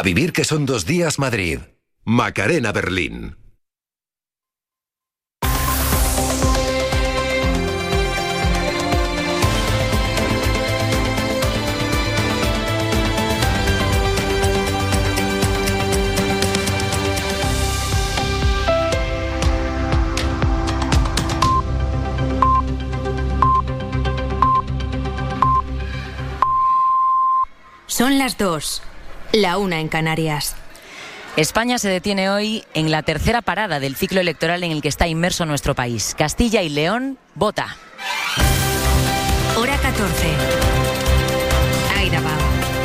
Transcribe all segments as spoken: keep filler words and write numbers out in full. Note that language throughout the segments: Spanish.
A vivir que son dos días Madrid. Macarena Berlín. Son las dos, la una en Canarias. España se detiene hoy en la tercera parada del ciclo electoral en el que está inmerso nuestro país. Castilla y León vota. Hora catorce. Aida Bao.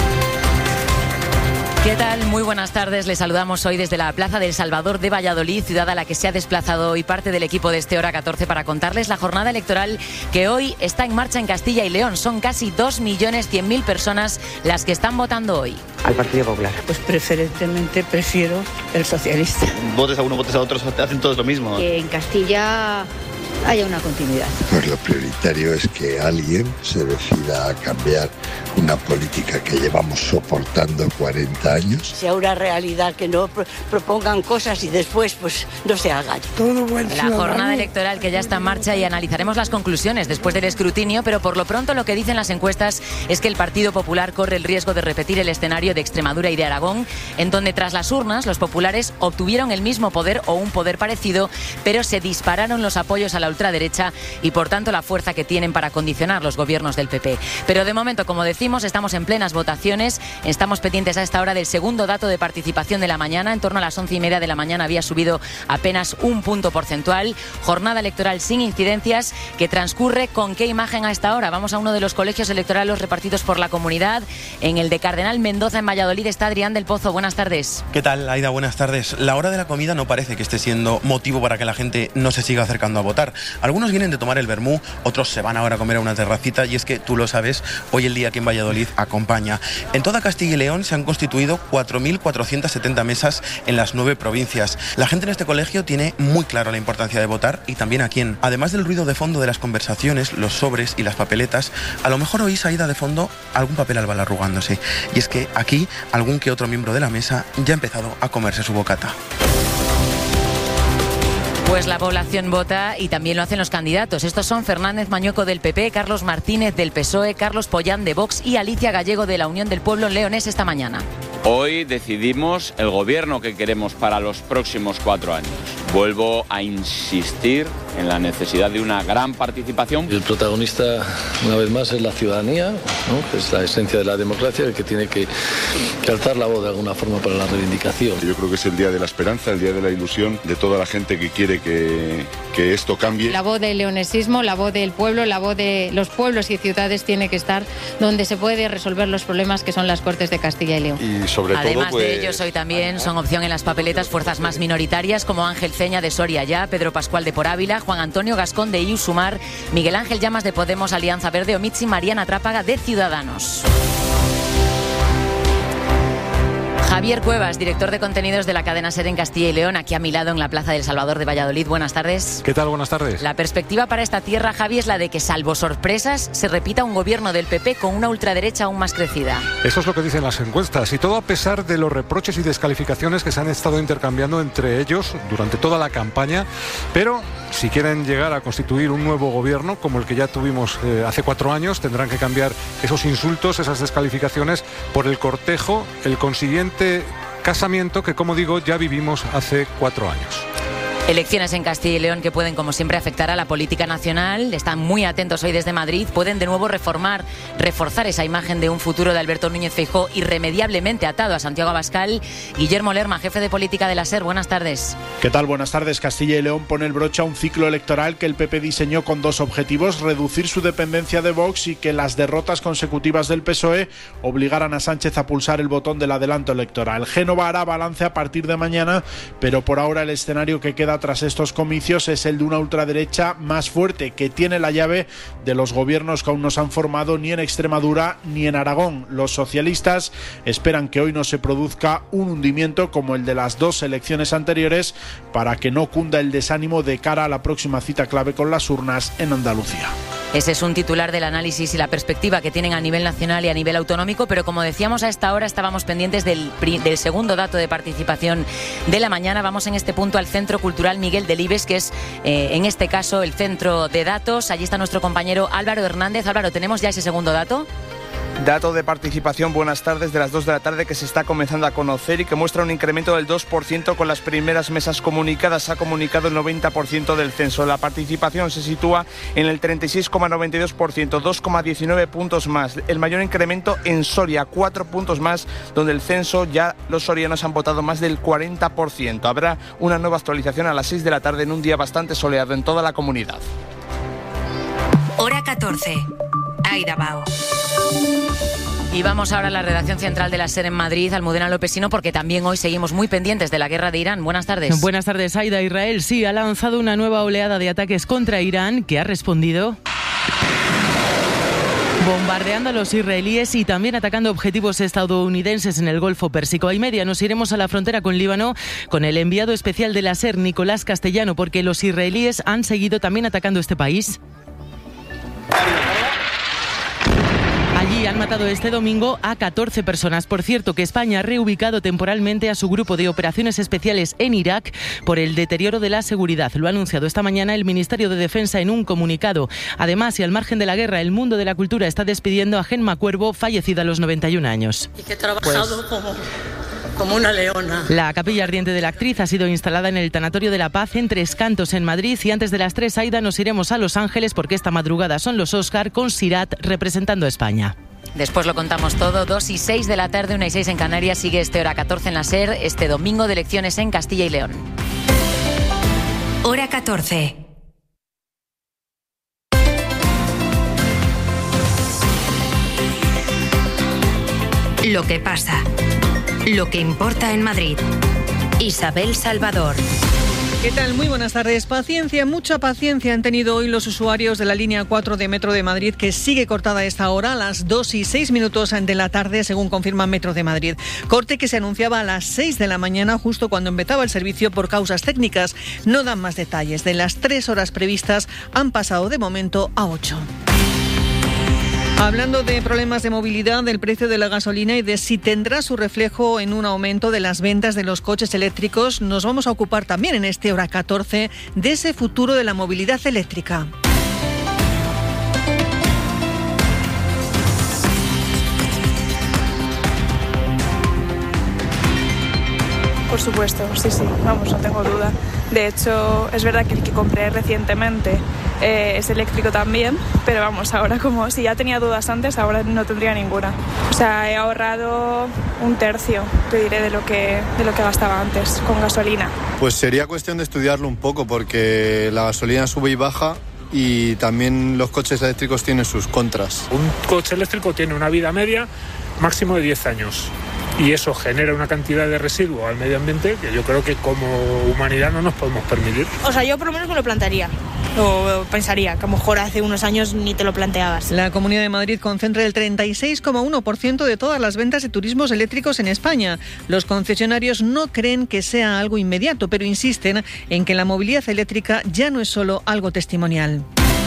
¿Qué tal? Muy buenas tardes. Les saludamos hoy desde la Plaza del Salvador de Valladolid, ciudad a la que se ha desplazado hoy parte del equipo de este Hora catorce para contarles la jornada electoral que hoy está en marcha en Castilla y León. Son casi dos millones cien mil personas las que están votando hoy. Al Partido Popular. Pues preferentemente prefiero el socialista. Votes a uno, votes a otro, hacen todos lo mismo. Que en Castilla haya una continuidad. Pues lo prioritario es que alguien se decida a cambiar una política que llevamos soportando cuarenta años. Sea una realidad, que no pro- propongan cosas y después pues no se hagan. Todo buen La jornada electoral que ya está en marcha y analizaremos las conclusiones después del escrutinio, pero por lo pronto lo que dicen las encuestas es que el Partido Popular corre el riesgo de repetir el escenario de Extremadura y de Aragón, en donde tras las urnas los populares obtuvieron el mismo poder o un poder parecido, pero se dispararon los apoyos a la ultraderecha y por tanto la fuerza que tienen para condicionar los gobiernos del P P. Pero de momento, como decimos, estamos en plenas votaciones, estamos pendientes a esta hora del segundo dato de participación de la mañana. En torno a las once y media de la mañana había subido apenas un punto porcentual. Jornada electoral sin incidencias que transcurre con qué imagen a esta hora. Vamos a uno de los colegios electorales repartidos por la comunidad. En el de Cardenal Mendoza, en Valladolid, está Adrián del Pozo. Buenas tardes. ¿Qué tal, Aida? Buenas tardes. La hora de la comida no parece que esté siendo motivo para que la gente no se siga acercando a votar. Algunos vienen de tomar el vermú, otros se van ahora a comer a una terracita y es que, tú lo sabes, hoy el día aquí en Valladolid acompaña. En toda Castilla y León se han constituido cuatro mil cuatrocientas setenta mesas en las nueve provincias. La gente en este colegio tiene muy claro la importancia de votar y también a quién. Además del ruido de fondo de las conversaciones, los sobres y las papeletas, a lo mejor oís, Aida, de fondo algún papel albal arrugándose. Y es que aquí algún que otro miembro de la mesa ya ha empezado a comerse su bocata. Pues la población vota y también lo hacen los candidatos. Estos son Fernández Mañueco del P P, Carlos Martínez del P S O E, Carlos Pollán de Vox y Alicia Gallego de la Unión del Pueblo en Leonés esta mañana. Hoy decidimos el gobierno que queremos para los próximos cuatro años. Vuelvo a insistir en la necesidad de una gran participación. El protagonista, una vez más, es la ciudadanía, ¿no? Que es la esencia de la democracia, el que tiene que, que alzar la voz de alguna forma para la reivindicación. Yo creo que es el día de la esperanza, el día de la ilusión de toda la gente que quiere que, que esto cambie. La voz del leonesismo, la voz del pueblo, la voz de los pueblos y ciudades tiene que estar donde se puede resolver los problemas que son las Cortes de Castilla y León. Y sobre Además todo, pues... de ellos, hoy también son opción en las papeletas fuerzas más minoritarias como Ángel Ceña de Soria Ya, Pedro Pascual de Por Ávila, Juan Antonio Gascón de I U Sumar, Miguel Ángel Llamas de Podemos Alianza Verde o Mitzi Mariana Trápaga de Ciudadanos. Javier Cuevas, director de contenidos de la cadena SER en Castilla y León, aquí a mi lado en la Plaza del Salvador de Valladolid. Buenas tardes. ¿Qué tal? Buenas tardes. La perspectiva para esta tierra, Javi, es la de que, salvo sorpresas, se repita un gobierno del P P con una ultraderecha aún más crecida. Eso es lo que dicen las encuestas, y todo a pesar de los reproches y descalificaciones que se han estado intercambiando entre ellos durante toda la campaña. Pero si quieren llegar a constituir un nuevo gobierno, como el que ya tuvimos eh, hace cuatro años, tendrán que cambiar esos insultos, esas descalificaciones, por el cortejo, el consiguiente casamiento que, como digo, ya vivimos hace cuatro años. Elecciones en Castilla y León que pueden, como siempre, afectar a la política nacional. Están muy atentos hoy desde Madrid. Pueden de nuevo reformar, reforzar esa imagen de un futuro de Alberto Núñez Feijóo irremediablemente atado a Santiago Abascal. Guillermo Lerma, jefe de política de la SER, buenas tardes. ¿Qué tal? Buenas tardes. Castilla y León pone el broche a un ciclo electoral que el P P diseñó con dos objetivos: reducir su dependencia de Vox y que las derrotas consecutivas del P S O E obligaran a Sánchez a pulsar el botón del adelanto electoral. Génova hará balance a partir de mañana, pero por ahora el escenario que queda tras estos comicios es el de una ultraderecha más fuerte, que tiene la llave de los gobiernos que aún no se han formado ni en Extremadura ni en Aragón. Los socialistas esperan que hoy no se produzca un hundimiento como el de las dos elecciones anteriores, para que no cunda el desánimo de cara a la próxima cita clave con las urnas en Andalucía. Ese es un titular del análisis y la perspectiva que tienen a nivel nacional y a nivel autonómico, pero como decíamos, a esta hora estábamos pendientes del, del segundo dato de participación de la mañana. Vamos en este punto al Centro Cultural Miguel Delibes, que es eh, en este caso el centro de datos. Allí está nuestro compañero Álvaro Hernández. Álvaro, ¿tenemos ya ese segundo dato? Dato de participación, buenas tardes, de las dos de la tarde, que se está comenzando a conocer y que muestra un incremento del dos por ciento con las primeras mesas comunicadas. Ha comunicado el noventa por ciento del censo. La participación se sitúa en el treinta y seis coma noventa y dos por ciento, dos coma diecinueve puntos más. El mayor incremento en Soria, cuatro puntos más, donde el censo ya los sorianos han votado más del cuarenta por ciento. Habrá una nueva actualización a las seis de la tarde en un día bastante soleado en toda la comunidad. Hora catorce. Aida Bao. Y vamos ahora a la redacción central de la SER en Madrid, Almudena Lopesino, porque también hoy seguimos muy pendientes de la guerra de Irán. Buenas tardes. Buenas tardes, Aida. Israel sí ha lanzado una nueva oleada de ataques contra Irán, que ha respondido bombardeando a los israelíes y también atacando objetivos estadounidenses en el Golfo Pérsico. Y media nos iremos a la frontera con Líbano con el enviado especial de la SER, Nicolás Castellano, porque los israelíes han seguido también atacando este país. Allí han matado este domingo a catorce personas. Por cierto, que España ha reubicado temporalmente a su grupo de operaciones especiales en Irak por el deterioro de la seguridad. Lo ha anunciado esta mañana el Ministerio de Defensa en un comunicado. Además, y al margen de la guerra, el mundo de la cultura está despidiendo a Gemma Cuervo, fallecida a los noventa y un años. Y que he trabajado pues... como... como una leona. La capilla ardiente de la actriz ha sido instalada en el Tanatorio de la Paz en Tres Cantos, en Madrid. Y antes de las tres, Aida, nos iremos a Los Ángeles porque esta madrugada son los Oscar con Sirat representando a España. Después lo contamos todo. Dos y seis de la tarde, una y seis en Canarias. Sigue este Hora catorce en la SER, este domingo de elecciones en Castilla y León. Hora catorce. Lo que pasa. Lo que importa en Madrid. Isabel Salvador. ¿Qué tal? Muy buenas tardes. Paciencia, mucha paciencia han tenido hoy los usuarios de la línea cuatro de Metro de Madrid, que sigue cortada a esta hora, a las dos y seis minutos de la tarde, según confirma Metro de Madrid. Corte que se anunciaba a las seis de la mañana, justo cuando empezaba el servicio por causas técnicas. No dan más detalles. De las tres horas previstas han pasado de momento a ocho. Hablando de problemas de movilidad, del precio de la gasolina y de si tendrá su reflejo en un aumento de las ventas de los coches eléctricos, nos vamos a ocupar también en este Hora catorce de ese futuro de la movilidad eléctrica. Por supuesto, sí, sí, vamos, no tengo duda. De hecho, es verdad que el que compré recientemente eh, es eléctrico también, pero vamos, ahora como si ya tenía dudas antes, ahora no tendría ninguna. O sea, he ahorrado un tercio, te diré, de lo que, de lo que gastaba antes con gasolina. Pues sería cuestión de estudiarlo un poco, porque la gasolina sube y baja y también los coches eléctricos tienen sus contras. Un coche eléctrico tiene una vida media máximo de diez años. Y eso genera una cantidad de residuos al medio ambiente que yo creo que como humanidad no nos podemos permitir. O sea, yo por lo menos me lo plantearía. O pensaría que a lo mejor hace unos años ni te lo planteabas. La Comunidad de Madrid concentra el treinta y seis coma uno por ciento de todas las ventas de turismos eléctricos en España. Los concesionarios no creen que sea algo inmediato, pero insisten en que la movilidad eléctrica ya no es solo algo testimonial.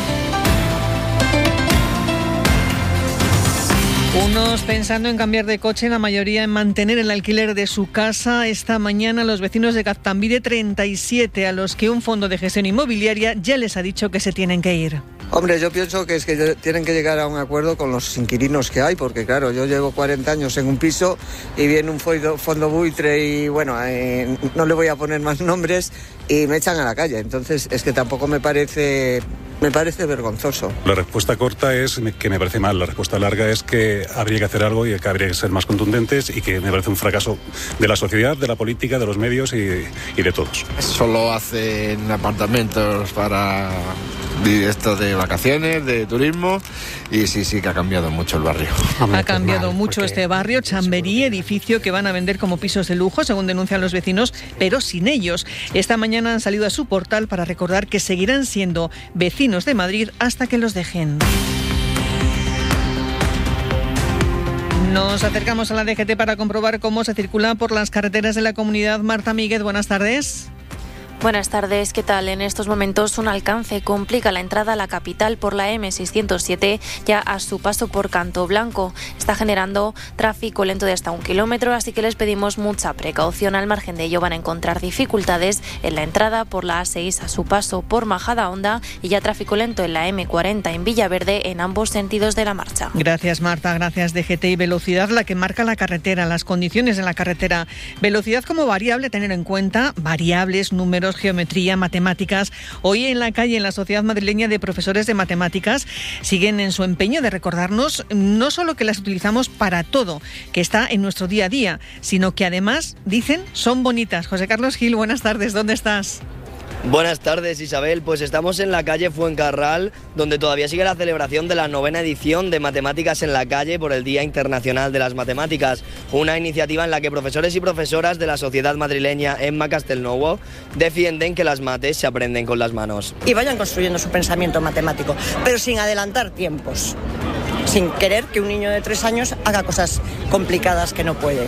Unos pensando en cambiar de coche, la mayoría en mantener el alquiler de su casa. Esta mañana los vecinos de Gaztambide treinta y siete, a los que un fondo de gestión inmobiliaria ya les ha dicho que se tienen que ir. Hombre, yo pienso que es que tienen que llegar a un acuerdo con los inquilinos que hay, porque claro, yo llevo cuarenta años en un piso y viene un fondo buitre y bueno, eh, no le voy a poner más nombres y me echan a la calle. Entonces es que tampoco me parece... Me parece vergonzoso. La respuesta corta es que me parece mal. La respuesta larga es que habría que hacer algo y que habría que ser más contundentes y que me parece un fracaso de la sociedad, de la política, de los medios y, y de todos. Solo hacen apartamentos para esto de vacaciones, de turismo y sí, sí que ha cambiado mucho el barrio. Ha cambiado mucho este barrio, Chamberí, edificio que van a vender como pisos de lujo, según denuncian los vecinos, pero sin ellos. Esta mañana han salido a su portal para recordar que seguirán siendo vecinos de Madrid hasta que los dejen. Nos acercamos a la D G T para comprobar cómo se circula por las carreteras de la comunidad. Marta Míguez, buenas tardes. Buenas tardes, ¿qué tal? En estos momentos un alcance complica la entrada a la capital por la eme seiscientos siete ya a su paso por Canto Blanco. Está generando tráfico lento de hasta un kilómetro, así que les pedimos mucha precaución. Al margen de ello van a encontrar dificultades en la entrada por la A seis a su paso por Majadahonda y ya tráfico lento en la eme cuarenta en Villaverde en ambos sentidos de la marcha. Gracias, Marta. Gracias, D G T. Y velocidad la que marca la carretera, las condiciones en la carretera. Velocidad como variable, tener en cuenta variables, números, geometría, matemáticas. Hoy en la calle, en la Sociedad Madrileña de Profesores de Matemáticas, siguen en su empeño de recordarnos no solo que las utilizamos para todo, que está en nuestro día a día, sino que además, dicen, son bonitas. José Carlos Gil, buenas tardes, ¿dónde estás? Buenas tardes, Isabel. Pues estamos en la calle Fuencarral, donde todavía sigue la celebración de la novena edición de Matemáticas en la Calle por el Día Internacional de las Matemáticas, una iniciativa en la que profesores y profesoras de la Sociedad Madrileña Emma Castelnuovo defienden que las mates se aprenden con las manos. Y vayan construyendo su pensamiento matemático, pero sin adelantar tiempos, sin querer que un niño de tres años haga cosas complicadas que no puede.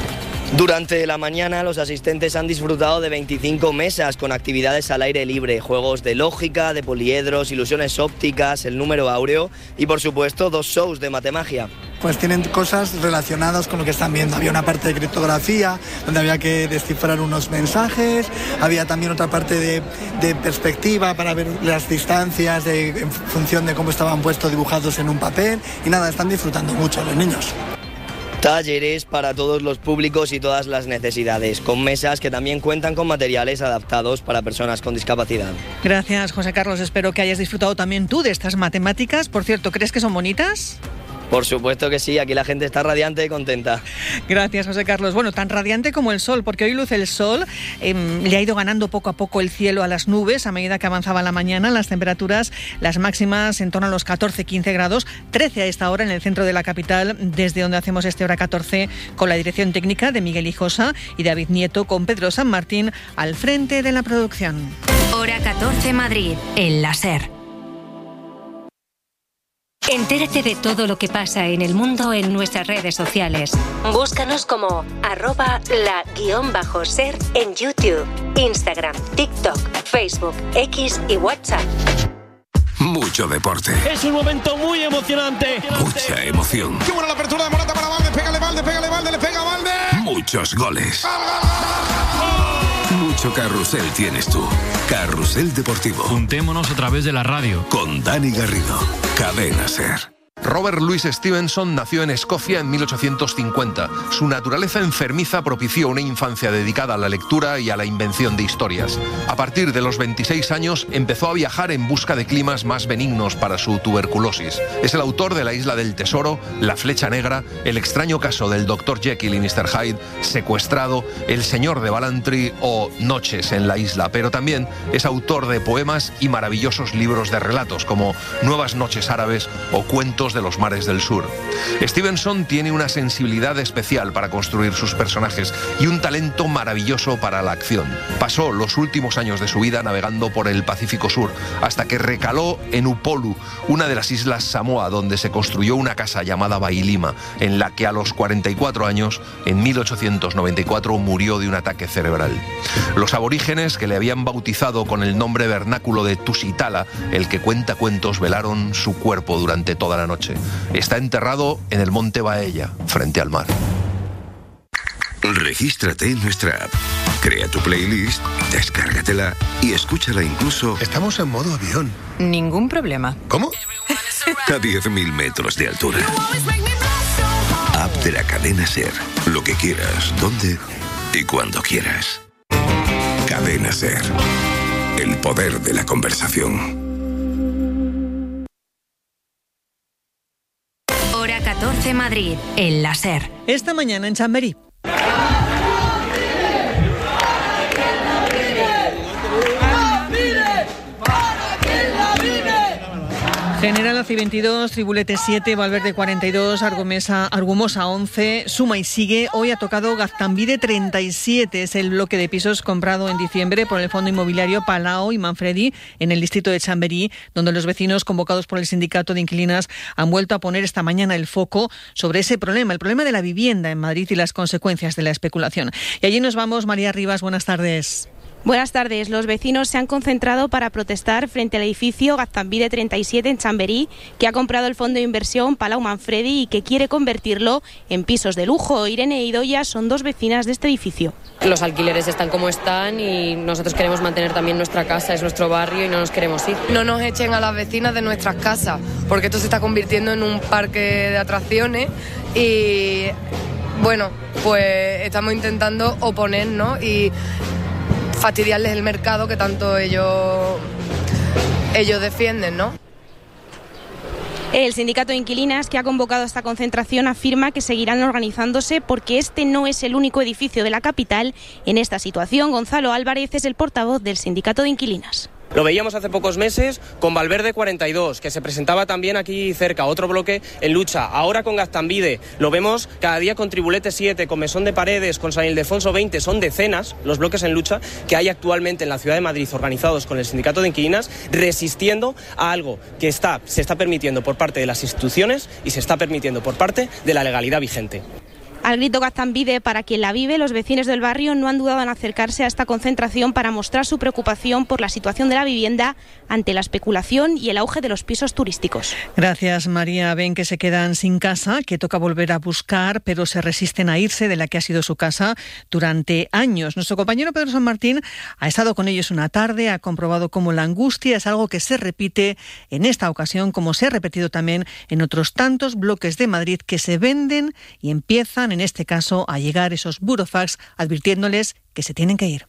Durante la mañana los asistentes han disfrutado de veinticinco mesas con actividades al aire libre, juegos de lógica, de poliedros, ilusiones ópticas, el número áureo y por supuesto dos shows de matemagia. Pues tienen cosas relacionadas con lo que están viendo. Había una parte de criptografía donde había que descifrar unos mensajes, había también otra parte de, de perspectiva para ver las distancias de, en función de cómo estaban puestos dibujados en un papel y nada, están disfrutando mucho los niños. Talleres para todos los públicos y todas las necesidades, con mesas que también cuentan con materiales adaptados para personas con discapacidad. Gracias, José Carlos. Espero que hayas disfrutado también tú de estas matemáticas. Por cierto, ¿crees que son bonitas? Por supuesto que sí, aquí la gente está radiante y contenta. Gracias, José Carlos. Bueno, tan radiante como el sol, porque hoy luce el sol, eh, le ha ido ganando poco a poco el cielo a las nubes a medida que avanzaba la mañana. Las temperaturas, las máximas en torno a los catorce quince grados, trece a esta hora en el centro de la capital, desde donde hacemos este Hora catorce con la dirección técnica de Miguel Hijosa y David Nieto, con Pedro San Martín al frente de la producción. Hora catorce Madrid, el láser. Entérate de todo lo que pasa en el mundo en nuestras redes sociales. Búscanos como arroba la guión bajo ser en YouTube, Instagram, TikTok, Facebook, X y WhatsApp. Mucho deporte. Es un momento muy emocionante. Mucha emoción. Qué buena la apertura de Morata para Valde. Pégale Valde, pégale Valde, le pega Valde. Muchos goles. Mucho carrusel tienes tú. Carrusel Deportivo. Juntémonos a través de la radio. Con Dani Garrido. Cadena Ser. Robert Louis Stevenson nació en Escocia en mil ochocientos cincuenta. Su naturaleza enfermiza propició una infancia dedicada a la lectura y a la invención de historias. A partir de los veintiséis años empezó a viajar en busca de climas más benignos para su tuberculosis. Es el autor de La Isla del Tesoro, La Flecha Negra, El extraño caso del doctor Jekyll y mister Hyde, Secuestrado, El señor de Ballantrae o Noches en la isla, pero también es autor de poemas y maravillosos libros de relatos como Nuevas noches árabes o Cuentos de los mares del sur. Stevenson tiene una sensibilidad especial para construir sus personajes y un talento maravilloso para la acción. Pasó los últimos años de su vida navegando por el Pacífico Sur, hasta que recaló en Upolu, una de las islas Samoa, donde se construyó una casa llamada Bailima, en la que a los cuarenta y cuatro años, en mil ochocientos noventa y cuatro, murió de un ataque cerebral. Los aborígenes, que le habían bautizado con el nombre vernáculo de Tusitala, el que cuenta cuentos, velaron su cuerpo durante toda la noche. Está enterrado en el monte Baella, frente al mar. Regístrate en nuestra app. Crea tu playlist, descárgatela y escúchala incluso... Estamos en modo avión. Ningún problema. ¿Cómo? A diez mil metros de altura. App de la cadena Ser. Lo que quieras, dónde y cuando quieras. Cadena Ser. El poder de la conversación. Hora catorce Madrid, el láser. Esta mañana en Chamberí. General Aci veintidós, Tribulete siete, Valverde cuarenta y dos, Argumesa, Argumosa once, suma y sigue. Hoy ha tocado Gaztambide treinta y siete, es el bloque de pisos comprado en diciembre por el Fondo Inmobiliario Palau y Manfredi en el distrito de Chamberí, donde los vecinos convocados por el sindicato de inquilinas han vuelto a poner esta mañana el foco sobre ese problema, el problema de la vivienda en Madrid y las consecuencias de la especulación. Y allí nos vamos, María Rivas, buenas tardes. Buenas tardes. Los vecinos se han concentrado para protestar frente al edificio Gaztambide treinta y siete en Chamberí, que ha comprado el fondo de inversión Palau Manfredi y que quiere convertirlo en pisos de lujo. Irene e Idoia son dos vecinas de este edificio. Los alquileres están como están y nosotros queremos mantener también nuestra casa, es nuestro barrio y no nos queremos ir. No nos echen a las vecinas de nuestras casas, porque esto se está convirtiendo en un parque de atracciones y, bueno, pues estamos intentando oponernos y fastidiarles el mercado que tanto ellos, ellos defienden, ¿no? El sindicato de inquilinas que ha convocado esta concentración afirma que seguirán organizándose porque este no es el único edificio de la capital en esta situación. Gonzalo Álvarez es el portavoz del sindicato de inquilinas. Lo veíamos hace pocos meses con Valverde cuarenta y dos, que se presentaba también aquí cerca, otro bloque en lucha. Ahora con Gaztambide, lo vemos cada día con Tribulete siete, con Mesón de Paredes, con San Ildefonso veinte. Son decenas los bloques en lucha que hay actualmente en la ciudad de Madrid organizados con el sindicato de inquilinas, resistiendo a algo que está, se está permitiendo por parte de las instituciones y se está permitiendo por parte de la legalidad vigente. Al grito Gaztambide para quien la vive, los vecinos del barrio no han dudado en acercarse a esta concentración para mostrar su preocupación por la situación de la vivienda ante la especulación y el auge de los pisos turísticos. Gracias, María. Ven que se quedan sin casa, que toca volver a buscar, pero se resisten a irse de la que ha sido su casa durante años. Nuestro compañero Pedro San Martín ha estado con ellos una tarde, ha comprobado cómo la angustia es algo que se repite en esta ocasión, como se ha repetido también en otros tantos bloques de Madrid que se venden y empiezan en este caso a llegar esos burofax advirtiéndoles que se tienen que ir.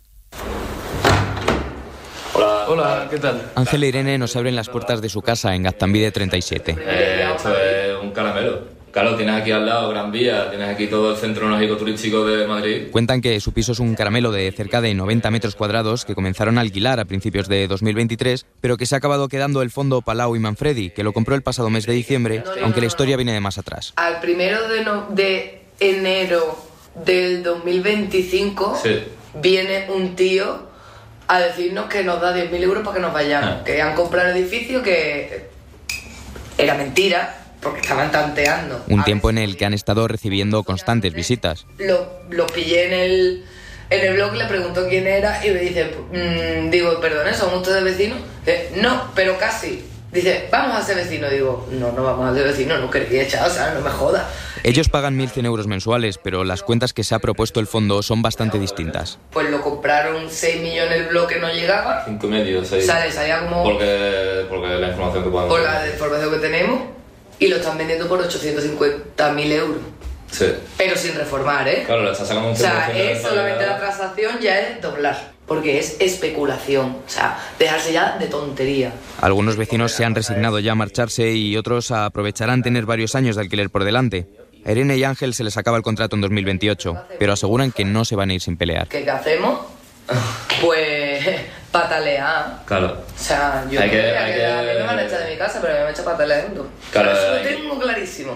Hola, hola, ¿qué tal? Ángel e Irene nos abren las puertas de su casa en Gaztambide treinta y siete. Eh, esto es un caramelo. Claro, tienes aquí al lado Gran Vía, tienes aquí todo el centro mágico turístico de Madrid. Cuentan que su piso es un caramelo de cerca de noventa metros cuadrados que comenzaron a alquilar a principios de dos mil veintitrés, pero que se ha acabado quedando el fondo Palau y Manfredi, que lo compró el pasado mes de diciembre, aunque la historia viene de más atrás. Al primero de, no, de enero del dos mil veinticinco sí. Viene un tío a decirnos que nos da diez mil euros para que nos vayamos, ah. que han comprado el edificio, que era mentira, porque estaban tanteando. Un tiempo en el que han estado recibiendo constantes visitas. Lo, lo pillé en el, en el blog, le preguntó quién era y me dice, mmm, digo, perdone, ¿son ustedes vecinos? Dice, no, pero casi. Dice, vamos a ser vecinos. Digo, no, no vamos a ser vecinos, no quería echar, o sea, no me jodas. Ellos pagan mil cien euros mensuales, pero las cuentas que se ha propuesto el fondo son bastante distintas. Pues lo compraron seis millones el bloque, no llegaba. cinco y medio, seis. Sale, salía como... Porque, porque la información que podemos... Por la información que tenemos. Y lo están vendiendo por ochocientos cincuenta mil euros. Sí. Pero sin reformar, ¿eh? Claro, le está sacando un... O sea, es solamente la transacción ya es doblar. Porque es especulación. O sea, dejarse ya de tontería. Algunos vecinos se han resignado ya a marcharse y otros aprovecharán tener varios años de alquiler por delante. A Irene y Ángel se les acaba el contrato en dos mil veintiocho, pero aseguran que no se van a ir sin pelear. ¿Qué, qué hacemos? Pues patalear. Claro. O sea, yo hay que, que, hay que, que... a mí me van a echar de mi casa, pero a mí me echa pataleando. Claro, eso lo hay tengo que... clarísimo.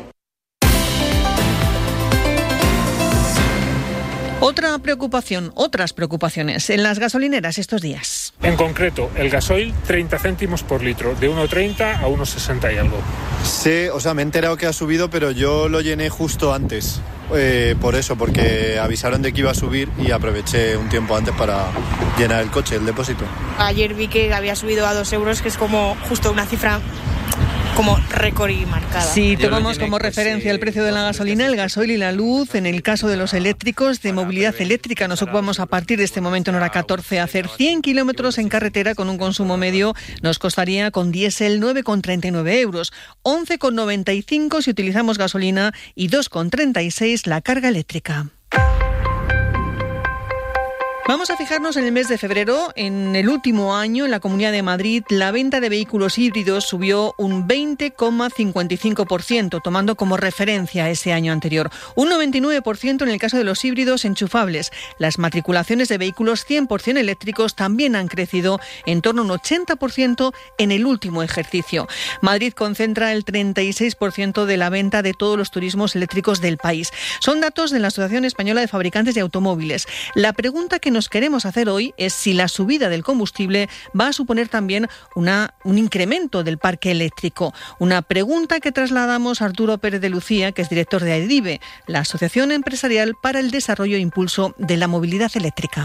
Otra preocupación, otras preocupaciones en las gasolineras estos días. En concreto, el gasoil treinta céntimos por litro, de uno treinta a uno sesenta y algo. Sí, o sea, me he enterado que ha subido, pero yo lo llené justo antes. Eh, por eso, porque avisaron de que iba a subir y aproveché un tiempo antes para llenar el coche, el depósito. Ayer vi que había subido a dos euros, que es como justo una cifra como récord y marcada. Si tomamos como referencia el precio de la gasolina, el gasoil y la luz, en el caso de los eléctricos, de movilidad eléctrica, nos ocupamos a partir de este momento en hora catorce. Hacer cien kilómetros en carretera con un consumo medio nos costaría con diésel nueve con treinta y nueve euros, once con noventa y cinco si utilizamos gasolina y dos con treinta y seis la carga eléctrica. Vamos a fijarnos en el mes de febrero. En el último año, en la Comunidad de Madrid, la venta de vehículos híbridos subió un veinte coma cincuenta y cinco por ciento, tomando como referencia ese año anterior. Un noventa y nueve por ciento en el caso de los híbridos enchufables. Las matriculaciones de vehículos cien por ciento eléctricos también han crecido en torno a un ochenta por ciento en el último ejercicio. Madrid concentra el treinta y seis por ciento de la venta de todos los turismos eléctricos del país. Son datos de la Asociación Española de Fabricantes de Automóviles. La pregunta que nos queremos hacer hoy es si la subida del combustible va a suponer también una, un incremento del parque eléctrico. Una pregunta que trasladamos a Arturo Pérez de Lucía, que es director de AEDIVE, la Asociación Empresarial para el Desarrollo e Impulso de la Movilidad Eléctrica.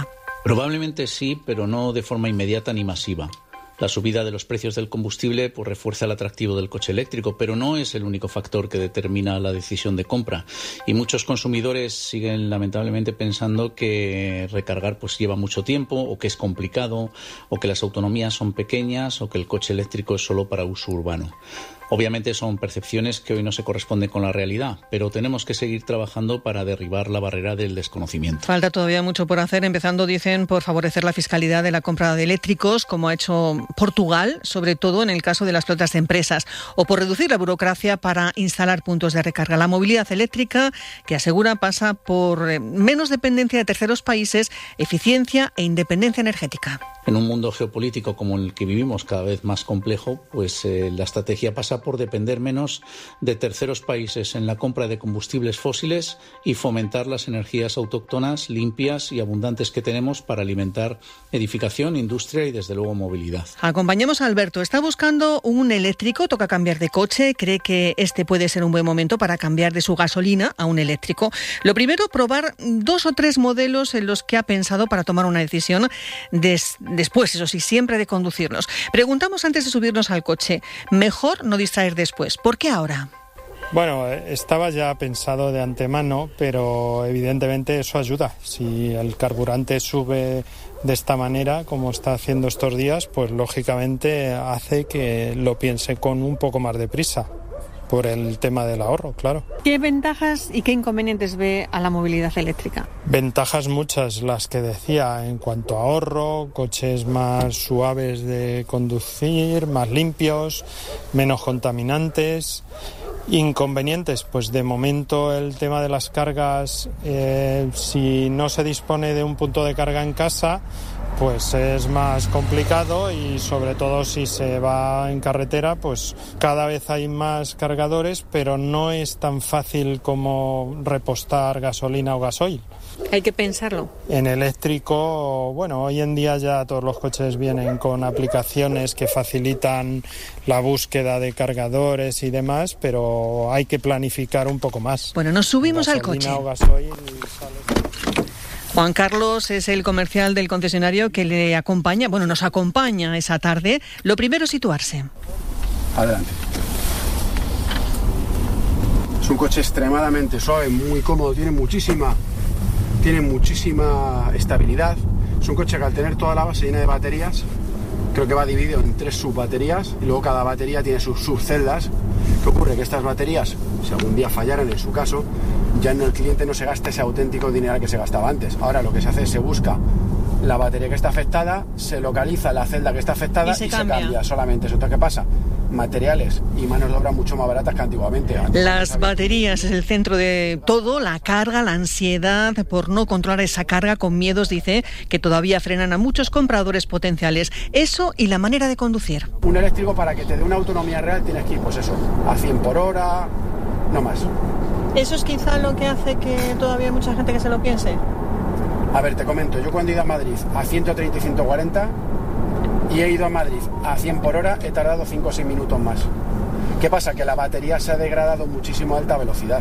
Probablemente sí, pero no de forma inmediata ni masiva. La subida de los precios del combustible pues, refuerza el atractivo del coche eléctrico, pero no es el único factor que determina la decisión de compra. Y muchos consumidores siguen lamentablemente pensando que recargar pues, lleva mucho tiempo, o que es complicado, o que las autonomías son pequeñas, o que el coche eléctrico es solo para uso urbano. Obviamente son percepciones que hoy no se corresponden con la realidad, pero tenemos que seguir trabajando para derribar la barrera del desconocimiento. Falta todavía mucho por hacer, empezando, dicen, por favorecer la fiscalidad de la compra de eléctricos, como ha hecho Portugal, sobre todo en el caso de las flotas de empresas, o por reducir la burocracia para instalar puntos de recarga. La movilidad eléctrica, que asegura pasa por menos dependencia de terceros países, eficiencia e independencia energética. En un mundo geopolítico como el que vivimos, cada vez más complejo, pues eh, la estrategia pasa por depender menos de terceros países en la compra de combustibles fósiles y fomentar las energías autóctonas, limpias y abundantes que tenemos para alimentar edificación, industria y, desde luego, movilidad. Acompañamos a Alberto. Está buscando un eléctrico, toca cambiar de coche, cree que este puede ser un buen momento para cambiar de su gasolina a un eléctrico. Lo primero, probar dos o tres modelos en los que ha pensado para tomar una decisión des- después, eso sí, siempre de conducirnos. Preguntamos antes de subirnos al coche, mejor no distraer después. ¿Por qué ahora? Bueno, estaba ya pensado de antemano, pero evidentemente eso ayuda. Si el carburante sube de esta manera, como está haciendo estos días, pues lógicamente hace que lo piense con un poco más de prisa, por el tema del ahorro, claro. ¿Qué ventajas y qué inconvenientes ve a la movilidad eléctrica? Ventajas muchas, las que decía, en cuanto a ahorro, coches más suaves de conducir, más limpios, menos contaminantes. Inconvenientes, pues de momento el tema de las cargas, eh, si no se dispone de un punto de carga en casa, pues es más complicado, y sobre todo si se va en carretera, pues cada vez hay más cargadores, pero no es tan fácil como repostar gasolina o gasoil. Hay que pensarlo. En eléctrico, bueno, hoy en día ya todos los coches vienen con aplicaciones que facilitan la búsqueda de cargadores y demás, pero hay que planificar un poco más. Bueno, nos subimos gasolina al coche. O gasoil sale... Juan Carlos es el comercial del concesionario que le acompaña, bueno, nos acompaña esa tarde. Lo primero, situarse. Adelante. Es un coche extremadamente suave, muy cómodo, tiene muchísima, tiene muchísima estabilidad. Es un coche que, al tener toda la base llena de baterías, creo que va dividido en tres subbaterías, y luego cada batería tiene sus subceldas. ¿Qué ocurre? Que estas baterías, si algún día fallaran, en su caso, ya no, el cliente no se gasta ese auténtico dinero que se gastaba antes. Ahora lo que se hace es se busca la batería que está afectada, se localiza la celda que está afectada y se, y cambia. se cambia solamente. ¿Eso qué pasa? Materiales y manos de obra mucho más baratas que antiguamente. Antes Las baterías es el centro de todo, la carga, la ansiedad por no controlar esa carga, con miedos, dice, que todavía frenan a muchos compradores potenciales. Eso y la manera de conducir. Un eléctrico, para que te dé una autonomía real, tienes que ir, pues eso, a cien por hora, no más. ¿Eso es quizá lo que hace que todavía hay mucha gente que se lo piense? A ver, te comento, yo cuando he ido a Madrid a ciento treinta y ciento cuarenta y he ido a Madrid a cien por hora, he tardado cinco o seis minutos más. ¿Qué pasa? Que la batería se ha degradado muchísimo a alta velocidad.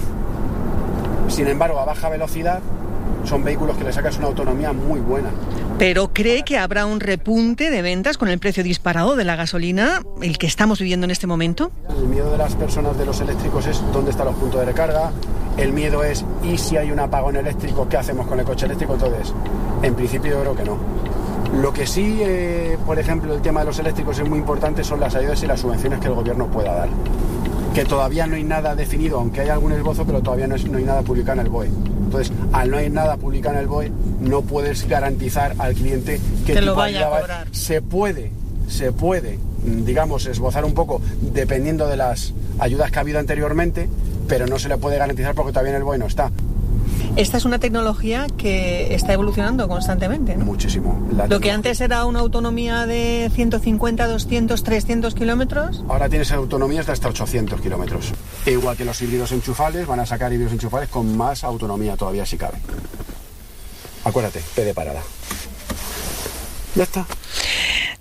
Sin embargo, a baja velocidad son vehículos que le sacas una autonomía muy buena. Pero cree que habrá un repunte de ventas con el precio disparado de la gasolina, el que estamos viviendo en este momento. El miedo de las personas de los eléctricos es dónde están los puntos de recarga. El miedo es, ¿y si hay un apagón eléctrico, qué hacemos con el coche eléctrico? Entonces, en principio yo creo que no. Lo que sí, eh, por ejemplo, el tema de los eléctricos es muy importante, son las ayudas y las subvenciones que el gobierno pueda dar. Que todavía no hay nada definido, aunque hay algún esbozo, pero todavía no, es, no hay nada publicado en el B O E. Entonces, al no hay nada publicado en el B O E, no puedes garantizar al cliente que te lo vaya a cobrar. Se puede, se puede, digamos, esbozar un poco, dependiendo de las ayudas que ha habido anteriormente, pero no se le puede garantizar porque todavía en el B O E no está. Esta es una tecnología que está evolucionando constantemente, ¿no? Muchísimo. La Lo que antes era una autonomía de ciento cincuenta, doscientos, trescientos kilómetros. Ahora tienes autonomías de hasta ochocientos kilómetros. E igual que los híbridos enchufables, van a sacar híbridos enchufables con más autonomía todavía, si cabe. Acuérdate, P de parada. Ya está.